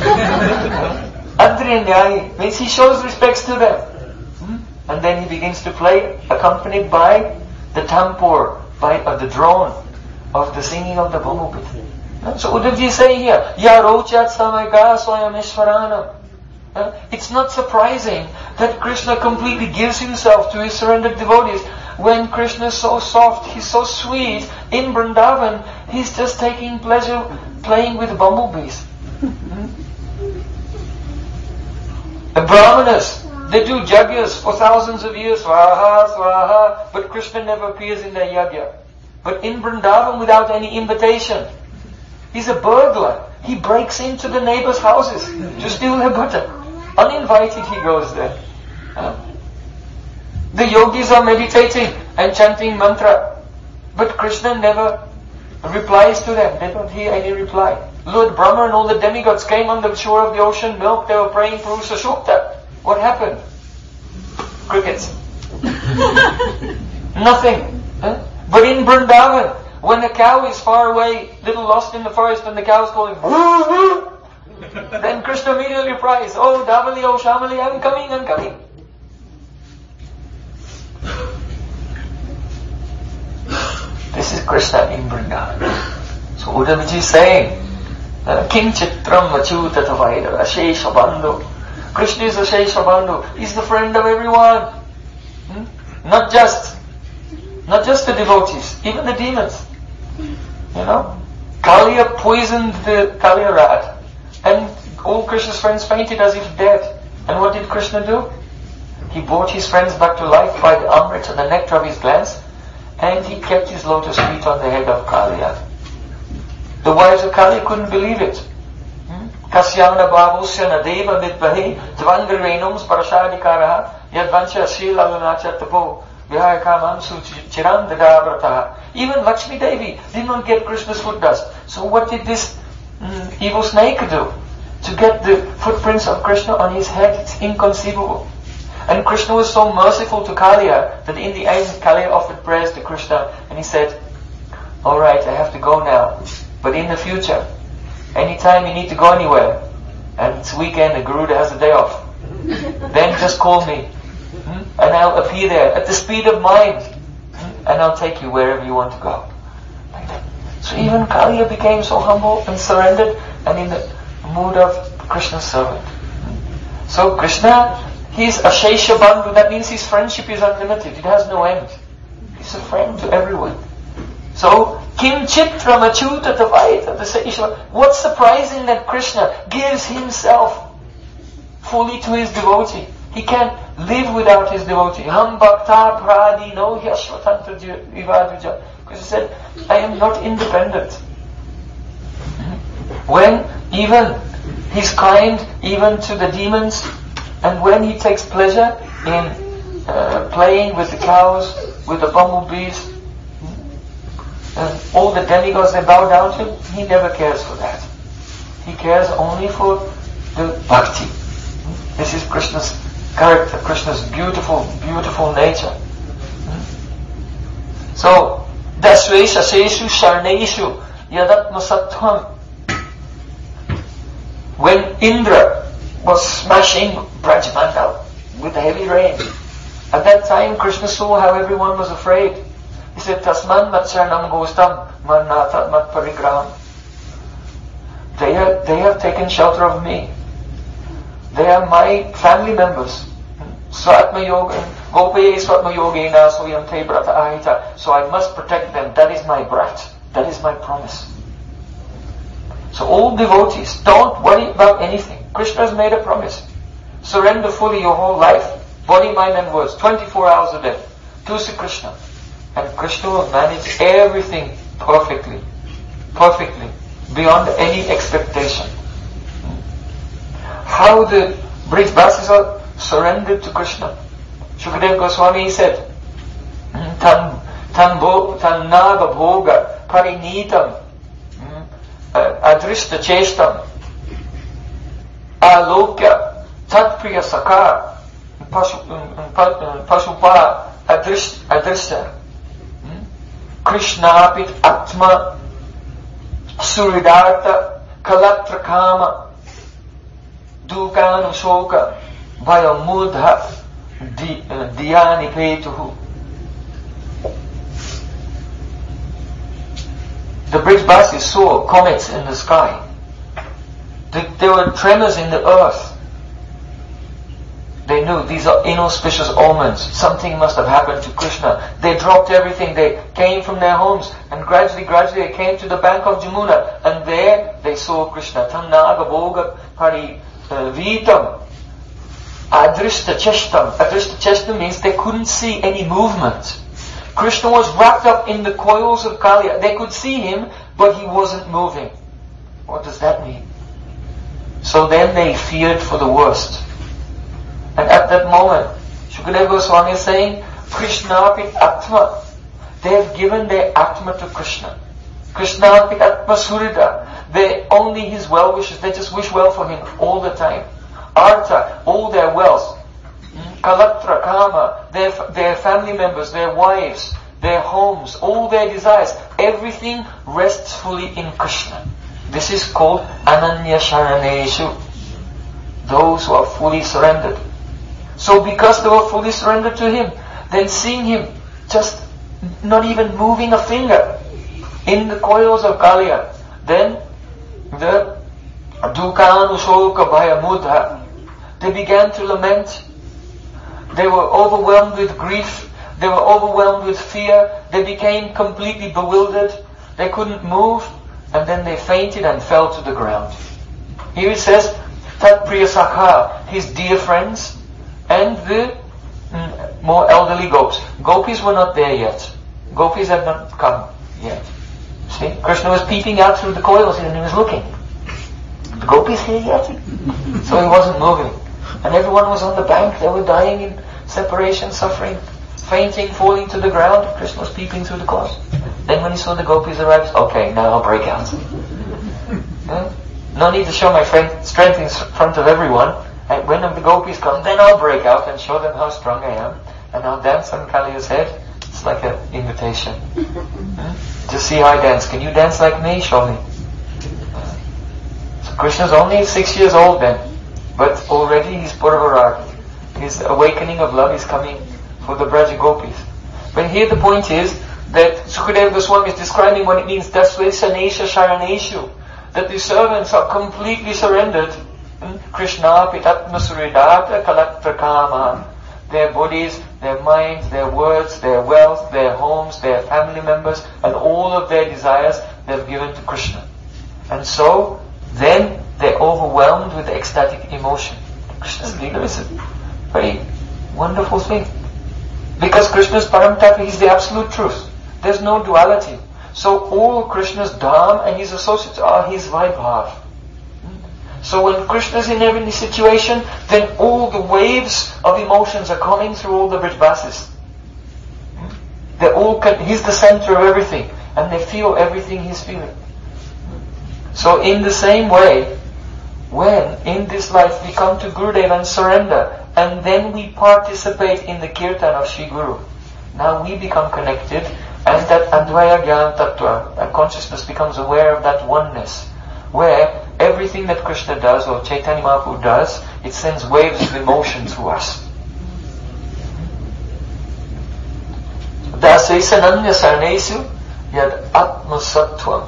Adrianyai means he shows respects to them. And then he begins to play, accompanied by the tampur, by the drone of the singing of the bumblebee. So Uddhavji is saying here, Ya rochat samaiga swayam ishvarana. It's not surprising that Krishna completely gives himself to his surrendered devotees. When Krishna is so soft, he's so sweet, in Vrindavan, he's just taking pleasure playing with bumblebees. The Brahmanas, they do yagyas for thousands of years, swaha, swaha, but Krishna never appears in their yagya. But in Vrindavan, without any invitation, he's a burglar. He breaks into the neighbors' houses to steal their butter. Uninvited he goes there. The yogis are meditating and chanting mantra, but Krishna never replies to them. They don't hear any reply. Lord Brahma and all the demigods came on the shore of the ocean milk. They were praying Purusa Sukta. What happened? Crickets. Nothing. But in Vrindavan, when the cow is far away, little lost in the forest, and the cow is calling, then Krishna immediately replies, oh Davali, oh Shamali, I'm coming, I'm coming. This is Krishna in Vrindavan. So Uddhavji is saying, Kim Chitram Achyuta Vaida, Ashesha Bandhu. Krishna is Ashesha Bandhu. He's the friend of everyone. Not just the devotees, even the demons. You know? Kaliya poisoned the Kaliya rat, and all Krishna's friends fainted as if dead. And what did Krishna do? He brought his friends back to life by the amrita, the nectar of his glands, and he kept his lotus feet on the head of Kaliya. The wives of Kaliya couldn't believe it. Kasyana Bhavusya Nadeva Vidvahi Dvangrenum Sparashadikaraha Yadvancha Srilalanacha Tapo Vihayakamansu Chirandagavrataha. Even Lakshmi Devi did not get Krishna's foot dust. So what did this evil snake do? To get the footprints of Krishna on his head, it's inconceivable. And Krishna was so merciful to Kaliya that in the end Kaliya offered prayers to Krishna and he said, alright, I have to go now. But in the future, anytime you need to go anywhere, and it's weekend, the Garuda has a day off, then just call me. And I'll appear there at the speed of mind. And I'll take you wherever you want to go. Like that. So even Kaliya became so humble and surrendered and in the mood of Krishna's servant. So Krishna, he's Ashesha Bandhu, that means his friendship is unlimited, it has no end. He's a friend to everyone. So, Kim Chitram Achuta Tavaita, the Ishvara. What's surprising that Krishna gives himself fully to his devotee. He can't live without his devotee. Ham bhakta pradi no hyashvatanta vivaduja. Because he said, I am not independent. When even he's kind even to the demons, and when he takes pleasure in playing with the cows, with the bumblebees, and all the demigods they bow down to, he never cares for that. He cares only for the bhakti. This is Krishna's character, Krishna's beautiful, beautiful nature. So, dasvesha seshu sharneshu yadatma sattvam. When Indra was smashing Brajmandal with the heavy rain, at that time Krishna saw how everyone was afraid. He said, Tasman Matsarnam Gostam Mannatat Mat Parigram. They have taken shelter of me. They are my family members. Swatma Yoga, Gopaye Swatma Yogena Soyante Brata Ahita. So I must protect them. That is my brat. That is my promise. So all devotees, don't worry about anything. Krishna has made a promise. Surrender fully your whole life, body, mind and words, 24 hours a day, to Sri Krishna. And Krishna will manage everything perfectly, beyond any expectation. How the Brijbasis surrendered to Krishna. Shukadeva Goswami said, Tan naga bhoga parinitam adrishta chestam alokya tatpriya sakar pashupa adrishta Krishnapit Atma Suridartha Kalatrakama Dukanu Shoka Vayamudha Dhyani Petuhu. The Brijbasis saw comets in the sky. There were tremors in the earth. They knew these are inauspicious omens. Something must have happened to Krishna. They dropped everything. They came from their homes and gradually they came to the bank of Jamuna. And there they saw Krishna. Tannaga Bhoga Hari Vitam Adrishta Cheshtam. Adrishta Cheshtam means they couldn't see any movement. Krishna was wrapped up in the coils of Kaliya. They could see him, but he wasn't moving. What does that mean? So then they feared for the worst. And at that moment, Shukadeva Goswami is saying, Krishnapit Atma. They have given their Atma to Krishna. Krishnapit Atma Surida. They only his well wishes. They just wish well for him all the time. Artha, all their wealth. Kalatra, Kama, their family members, their wives, their homes, all their desires. Everything rests fully in Krishna. This is called Ananya Sharaneshu. Those who are fully surrendered. So because they were fully surrendered to him, then seeing him just not even moving a finger in the coils of Kaliya, then the Dukanu Shoka Bhayamudha, they began to lament. They were overwhelmed with grief. They were overwhelmed with fear. They became completely bewildered. They couldn't move. and then they fainted and fell to the ground. Here it says, Tat Priya Sakha, his dear friends, and the more elderly gopis. Gopis were not there yet. Gopis had not come yet. See, Krishna was peeping out through the coils and he was looking. The gopis here yet? So he wasn't moving. And everyone was on the bank, they were dying in separation, suffering, fainting, falling to the ground. Krishna was peeping through the coils. Then when he saw the gopis arrive, okay, now I'll break out. No need to show my strength in front of everyone. And when the gopis come, then I'll break out and show them how strong I am. And I'll dance on Kaliya's head. It's like an invitation. Just see how I dance. Can you dance like me? Show me. So Krishna's only 6 years old then. But already his Purvarag, his awakening of love is coming for the Braja Gopis. But here the point is that Sukadeva Goswami is describing what it means, Dasvesanesha Sharaneshu, that the servants are completely surrendered. Krishna Pitatma Suridata Kalatra Kama. Their bodies, their minds, their words, their wealth, their homes, their family members, and all of their desires they've given to Krishna. And so, then they're overwhelmed with the ecstatic emotion. Krishna's Leela is a very wonderful thing. Because Krishna's Param Tattva is the absolute truth. There's no duality. So all Krishna's Dham and his associates are his Vaibhav. So when Krishna's in every situation, then all the waves of emotions are coming through all the Brijbasis. He's the center of everything, and they feel everything he's feeling. So in the same way, when in this life we come to Gurudev and surrender, and then we participate in the kirtan of Shri Guru, now we become connected, and that Advaya Gyan Tattva, that consciousness becomes aware of that oneness, where everything that Krishna does, or Chaitanya Mahaprabhu does, it sends waves of emotion through us. Dasaisananya sarnesu yad atmasattvam.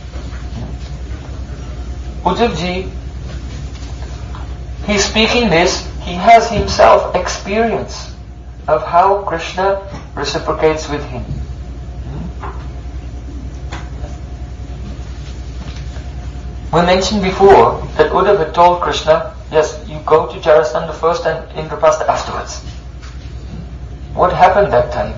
Uddhav Ji, he's speaking this, he has himself experience of how Krishna reciprocates with him. We mentioned before that Uddhav had told Krishna, yes, you go to Jarasandha first and Indraprastha afterwards. What happened that time?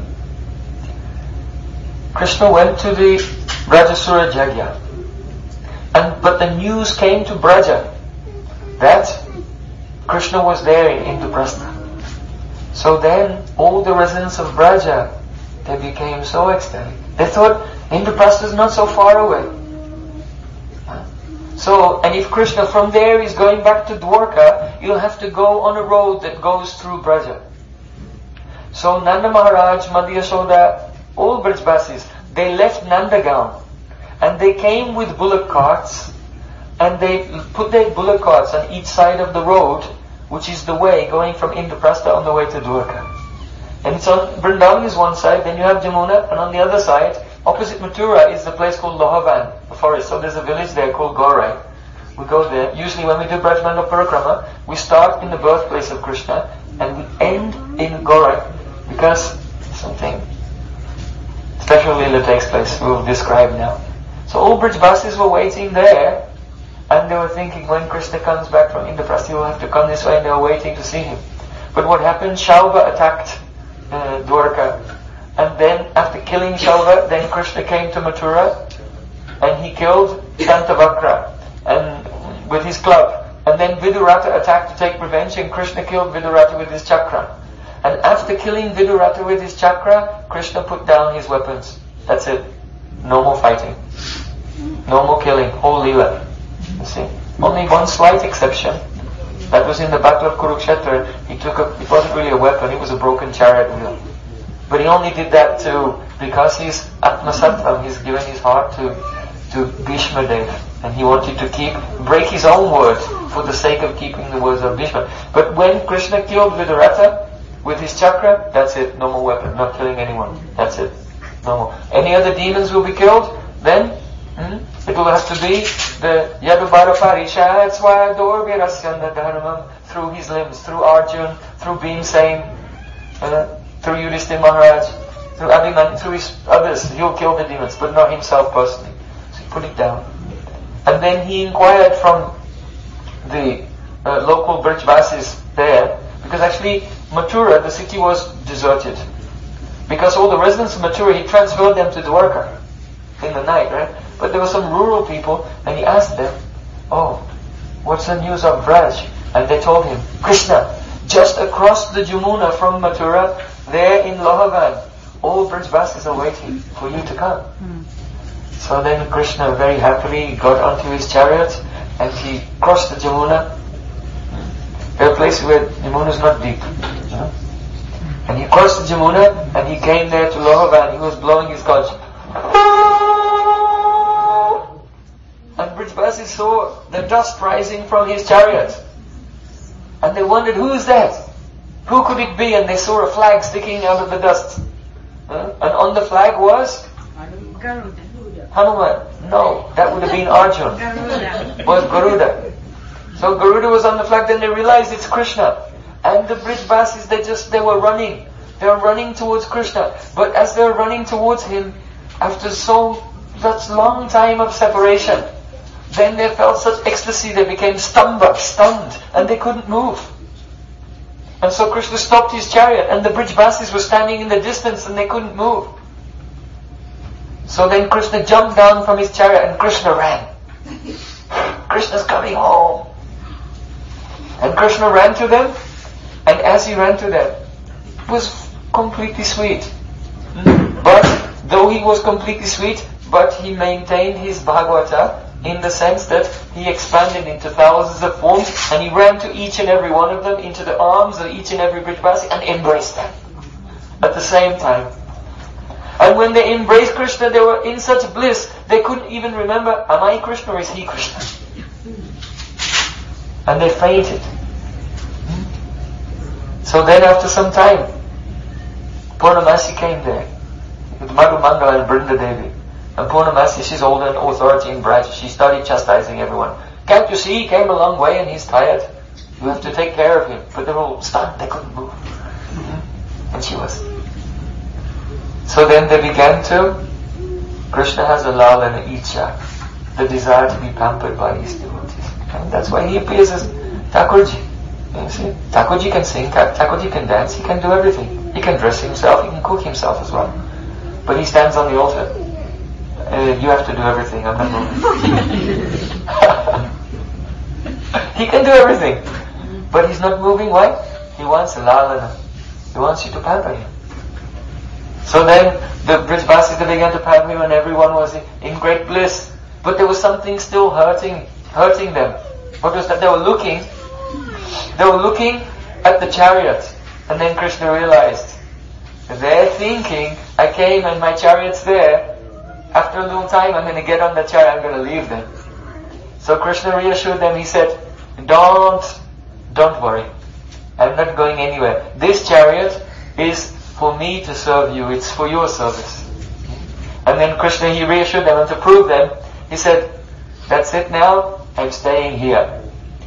Krishna went to the Brajasura Jagya. But the news came to Braja that Krishna was there in Indraprastha. So then all the residents of Braja, they became so ecstatic. They thought Indraprastha is not so far away. So, and if Krishna from there is going back to Dwarka, you'll have to go on a road that goes through Braja. So Nanda Maharaj, Madhya Yashoda, all Brajbasis, they left Nandagaon and they came with bullock carts and they put their bullock carts on each side of the road, which is the way going from Indraprastha on the way to Dwarka. And it's on Vrindavan is one side, then you have Jamuna, and on the other side, opposite Mathura, is the place called Lohavan, the forest. So there's a village there called Gorai. We go there. Usually when we do Brajmandal Parikrama, we start in the birthplace of Krishna and we end in Gorai, because something special lila takes place, we will describe now. So all Brajbasis were waiting there, and they were thinking, when Krishna comes back from Indraprastha, he will have to come this way, and they were waiting to see him. But what happened? Shalva attacked Dwarka. And then after killing Shalva, then Krishna came to Mathura and he killed Dantavakra and with his club. And then Vidurata attacked to take revenge, and Krishna killed Vidurata with his chakra. And after killing Vidurata with his chakra, Krishna put down his weapons. That's it. No more fighting. No more killing. Whole Leela. You see? Only one slight exception. That was in the battle of Kurukshetra. It wasn't really a weapon, it was a broken chariot wheel. But he only did that because he's Atmasattvam, he's given his heart to Bhishma Dev. And he wanted to break his own word for the sake of keeping the words of Bhishma. But when Krishna killed Vidurata with his chakra, that's it, no more weapon, not killing anyone. That's it, no more. Any other demons will be killed, then it will have to be the Yadubhara Parishat Swador Virasyanda Dharmam through his limbs, through Arjun, through Bhimsen, through Yudhishthira Maharaj, through Abhimanyu, through his others. He'll kill the demons, but not himself personally. So he put it down. And then he inquired from the local Brajvasis there, because actually Mathura, the city, was deserted. Because all the residents of Mathura, he transferred them to Dwarka in the night, right? But there were some rural people, and he asked them, "Oh, what's the news of Braj?" And they told him, "Krishna, just across the Jamuna from Mathura, there in Lohavan, all Brajvasis are waiting for you to come." So then Krishna very happily got onto his chariot and he crossed the Jamuna. There are places where Jamuna is not deep. And he crossed the Jamuna and he came there to Lohavan. He was blowing his conch. And Brajvasis saw the dust rising from his chariot. And they wondered, who is that? Who could it be? And they saw a flag sticking out of the dust. And on the flag was Hanuman. No, that would have been Arjun. Was Garuda. So Garuda was on the flag, then they realized it's Krishna. And the Brajvasis, they were running. They were running towards Krishna. But as they were running towards him, after such long time of separation, then they felt such ecstasy, they became stunned, and they couldn't move. And so Krishna stopped his chariot, and the Brajvasis were standing in the distance and they couldn't move. So then Krishna jumped down from his chariot and Krishna ran. Krishna's coming home. And Krishna ran to them, and as he ran to them, it was completely sweet. But though he was completely sweet, but he maintained his Bhagavata in the sense that he expanded into thousands of forms, and he ran to each and every one of them, into the arms of each and every Brajvasi, and embraced them at the same time. And when they embraced Krishna, they were in such bliss, they couldn't even remember, am I Krishna or is he Krishna? And they fainted. So then after some time, Purnamasi came there with Madhu Mangala and Brinda Devi. And Purnamasi, she's older and authority in Braj. She started chastising everyone. Can't you see, he came a long way and he's tired. You have to take care of him. But they're all stunned, they couldn't move. And she was. So then they began to, Krishna has a lal and a icha, the desire to be pampered by his devotees. And that's why he appears as Thakurji. You see, Thakurji can sing, Thakurji can dance, he can do everything. He can dress himself, he can cook himself as well. But he stands on the altar. You have to do everything, I'm not moving. He can do everything. But he's not moving, why? He wants a lalana. He wants you to pamper him. So then the Brajvasis, they began to pamper him and everyone was in great bliss. But there was something still hurting them. What was that? They were looking at the chariot. And then Krishna realized, they're thinking, I came and my chariot's there. After a little time, I'm going to get on the chariot, I'm going to leave them. So Krishna reassured them, he said, don't worry. I'm not going anywhere. This chariot is for me to serve you, it's for your service. And then Krishna, he reassured them, and to prove them, he said, that's it now, I'm staying here.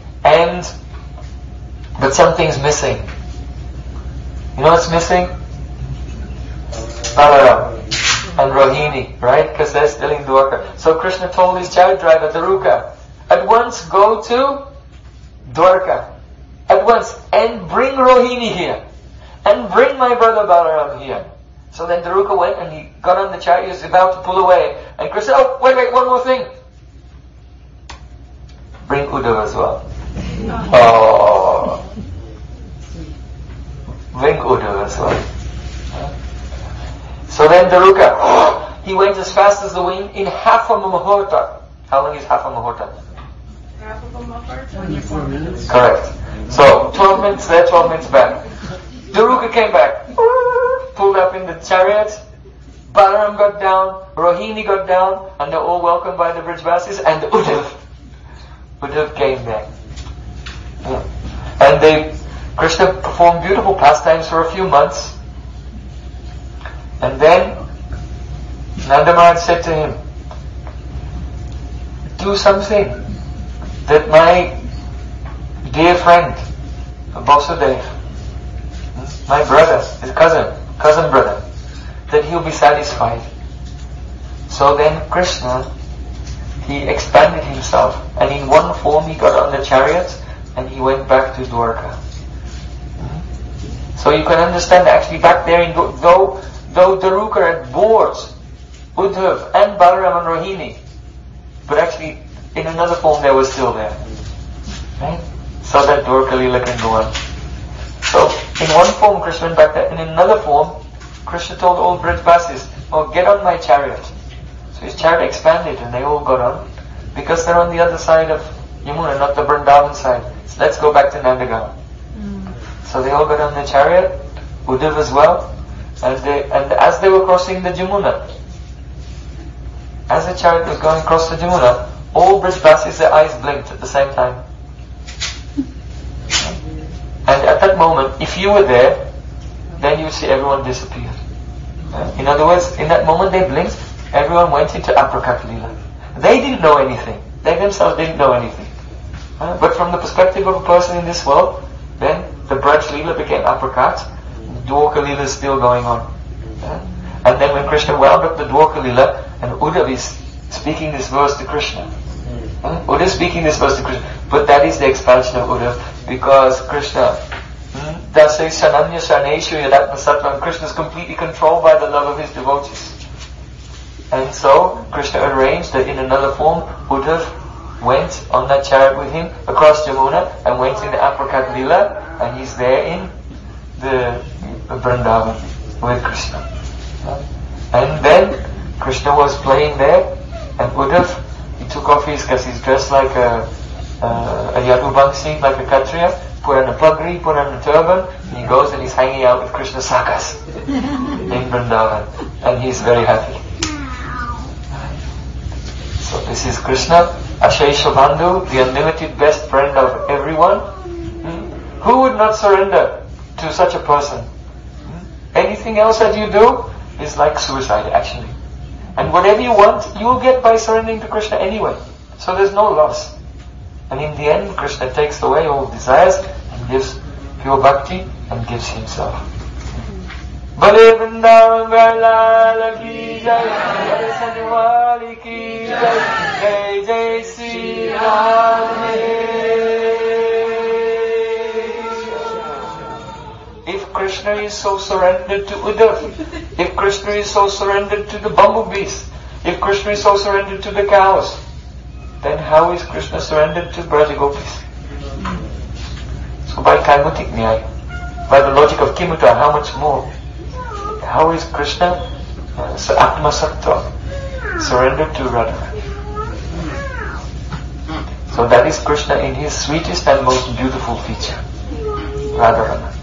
But something's missing. You know what's missing? Balaram and Rohini, right? Because they're still in Dwarka. So Krishna told his chariot driver, Daruka, at once go to Dwarka. At once. And bring Rohini here. And bring my brother Balaram here. So then Daruka went and he got on the chariot, he was about to pull away. And Krishna said, oh, wait, one more thing. Bring Uddhava as well. Oh. Bring Uddhava as well. So then Daruka, he went as fast as the wind in half a muhurta. How long is half a muhurta? Half of a muhurta? 24 minutes. Correct. So 12 minutes there, 12 minutes back. Daruka came back, pulled up in the chariot, Balaram got down, Rohini got down, and they're all welcomed by the Brajvasis, and Uddhav came there. Yeah. And Krishna performed beautiful pastimes for a few months. And then Nanda Maharaj said to him, do something that my dear friend Vasudev, my brother, his cousin brother, that he'll be satisfied. So then Krishna, he expanded himself, and in one form he got on the chariot and he went back to Dwarka. So you can understand actually back there, though Dharuka had bored Uddhav and Balaram and Rohini, but actually in another form they were still there. Right? So that Dwarka Leela can go on. So in one form Krishna went back there, in another form Krishna told all Brajbasis, oh, get on my chariot. So his chariot expanded and they all got on, because they're on the other side of Yamuna, not the Vrindavan side. So let's go back to Nandagaon. So they all got on the chariot, Uddhav as well, and as they were crossing the Jamuna, as the chariot was going across the Jamuna, all Brajbasis, their eyes blinked at the same time. And at that moment, if you were there, then you would see everyone disappear. In other words, in that moment they blinked, everyone went into Aprakat Leela. They didn't know anything. They themselves didn't know anything. But from the perspective of a person in this world, then the Braj Leela became Aprakat, Dwarka Leela is still going on. And then when Krishna wound up the Dwarka Leela, and Uddhav is speaking this verse to Krishna. Uddhav is speaking this verse to Krishna. But that is the expansion of Uddhav, because Krishna, Dasai Sananya Saneshu Yadatma Sattvam, Krishna is completely controlled by the love of his devotees. And so Krishna arranged that in another form, Uddhav went on that chariot with him across Jamuna and went in the Aprakat Leela, and he's there in the Vrindavan with Krishna. And then Krishna was playing there, and Uddhav, he took off because he's dressed like a Yadubangsi, like a Kshatriya, put on a pagri, put on a turban, and he goes and he's hanging out with Krishna Sakas in Vrindavan, and he's very happy. So this is Krishna, Ashesha Bandhu, the unlimited best friend of everyone. Who would not surrender to such a person? Anything else that you do is like suicide actually. And whatever you want, you will get by surrendering to Krishna anyway. So there's no loss. And in the end, Krishna takes away all desires and gives pure bhakti and gives himself. Bale Vrindavan Lal ki jai, Bale Sanwali ki jai, Jai Jai Sri Radhe. If Krishna is so surrendered to Uddhav, if Krishna is so surrendered to the bumblebees, if Krishna is so surrendered to the cows, then how is Krishna surrendered to Brajagopis? So by Kaimutik Nyaya, by the logic of Kimuta, how much more? How is Krishna Atma Sattva surrendered to Radharani? So that is Krishna in his sweetest and most beautiful feature, Radharani.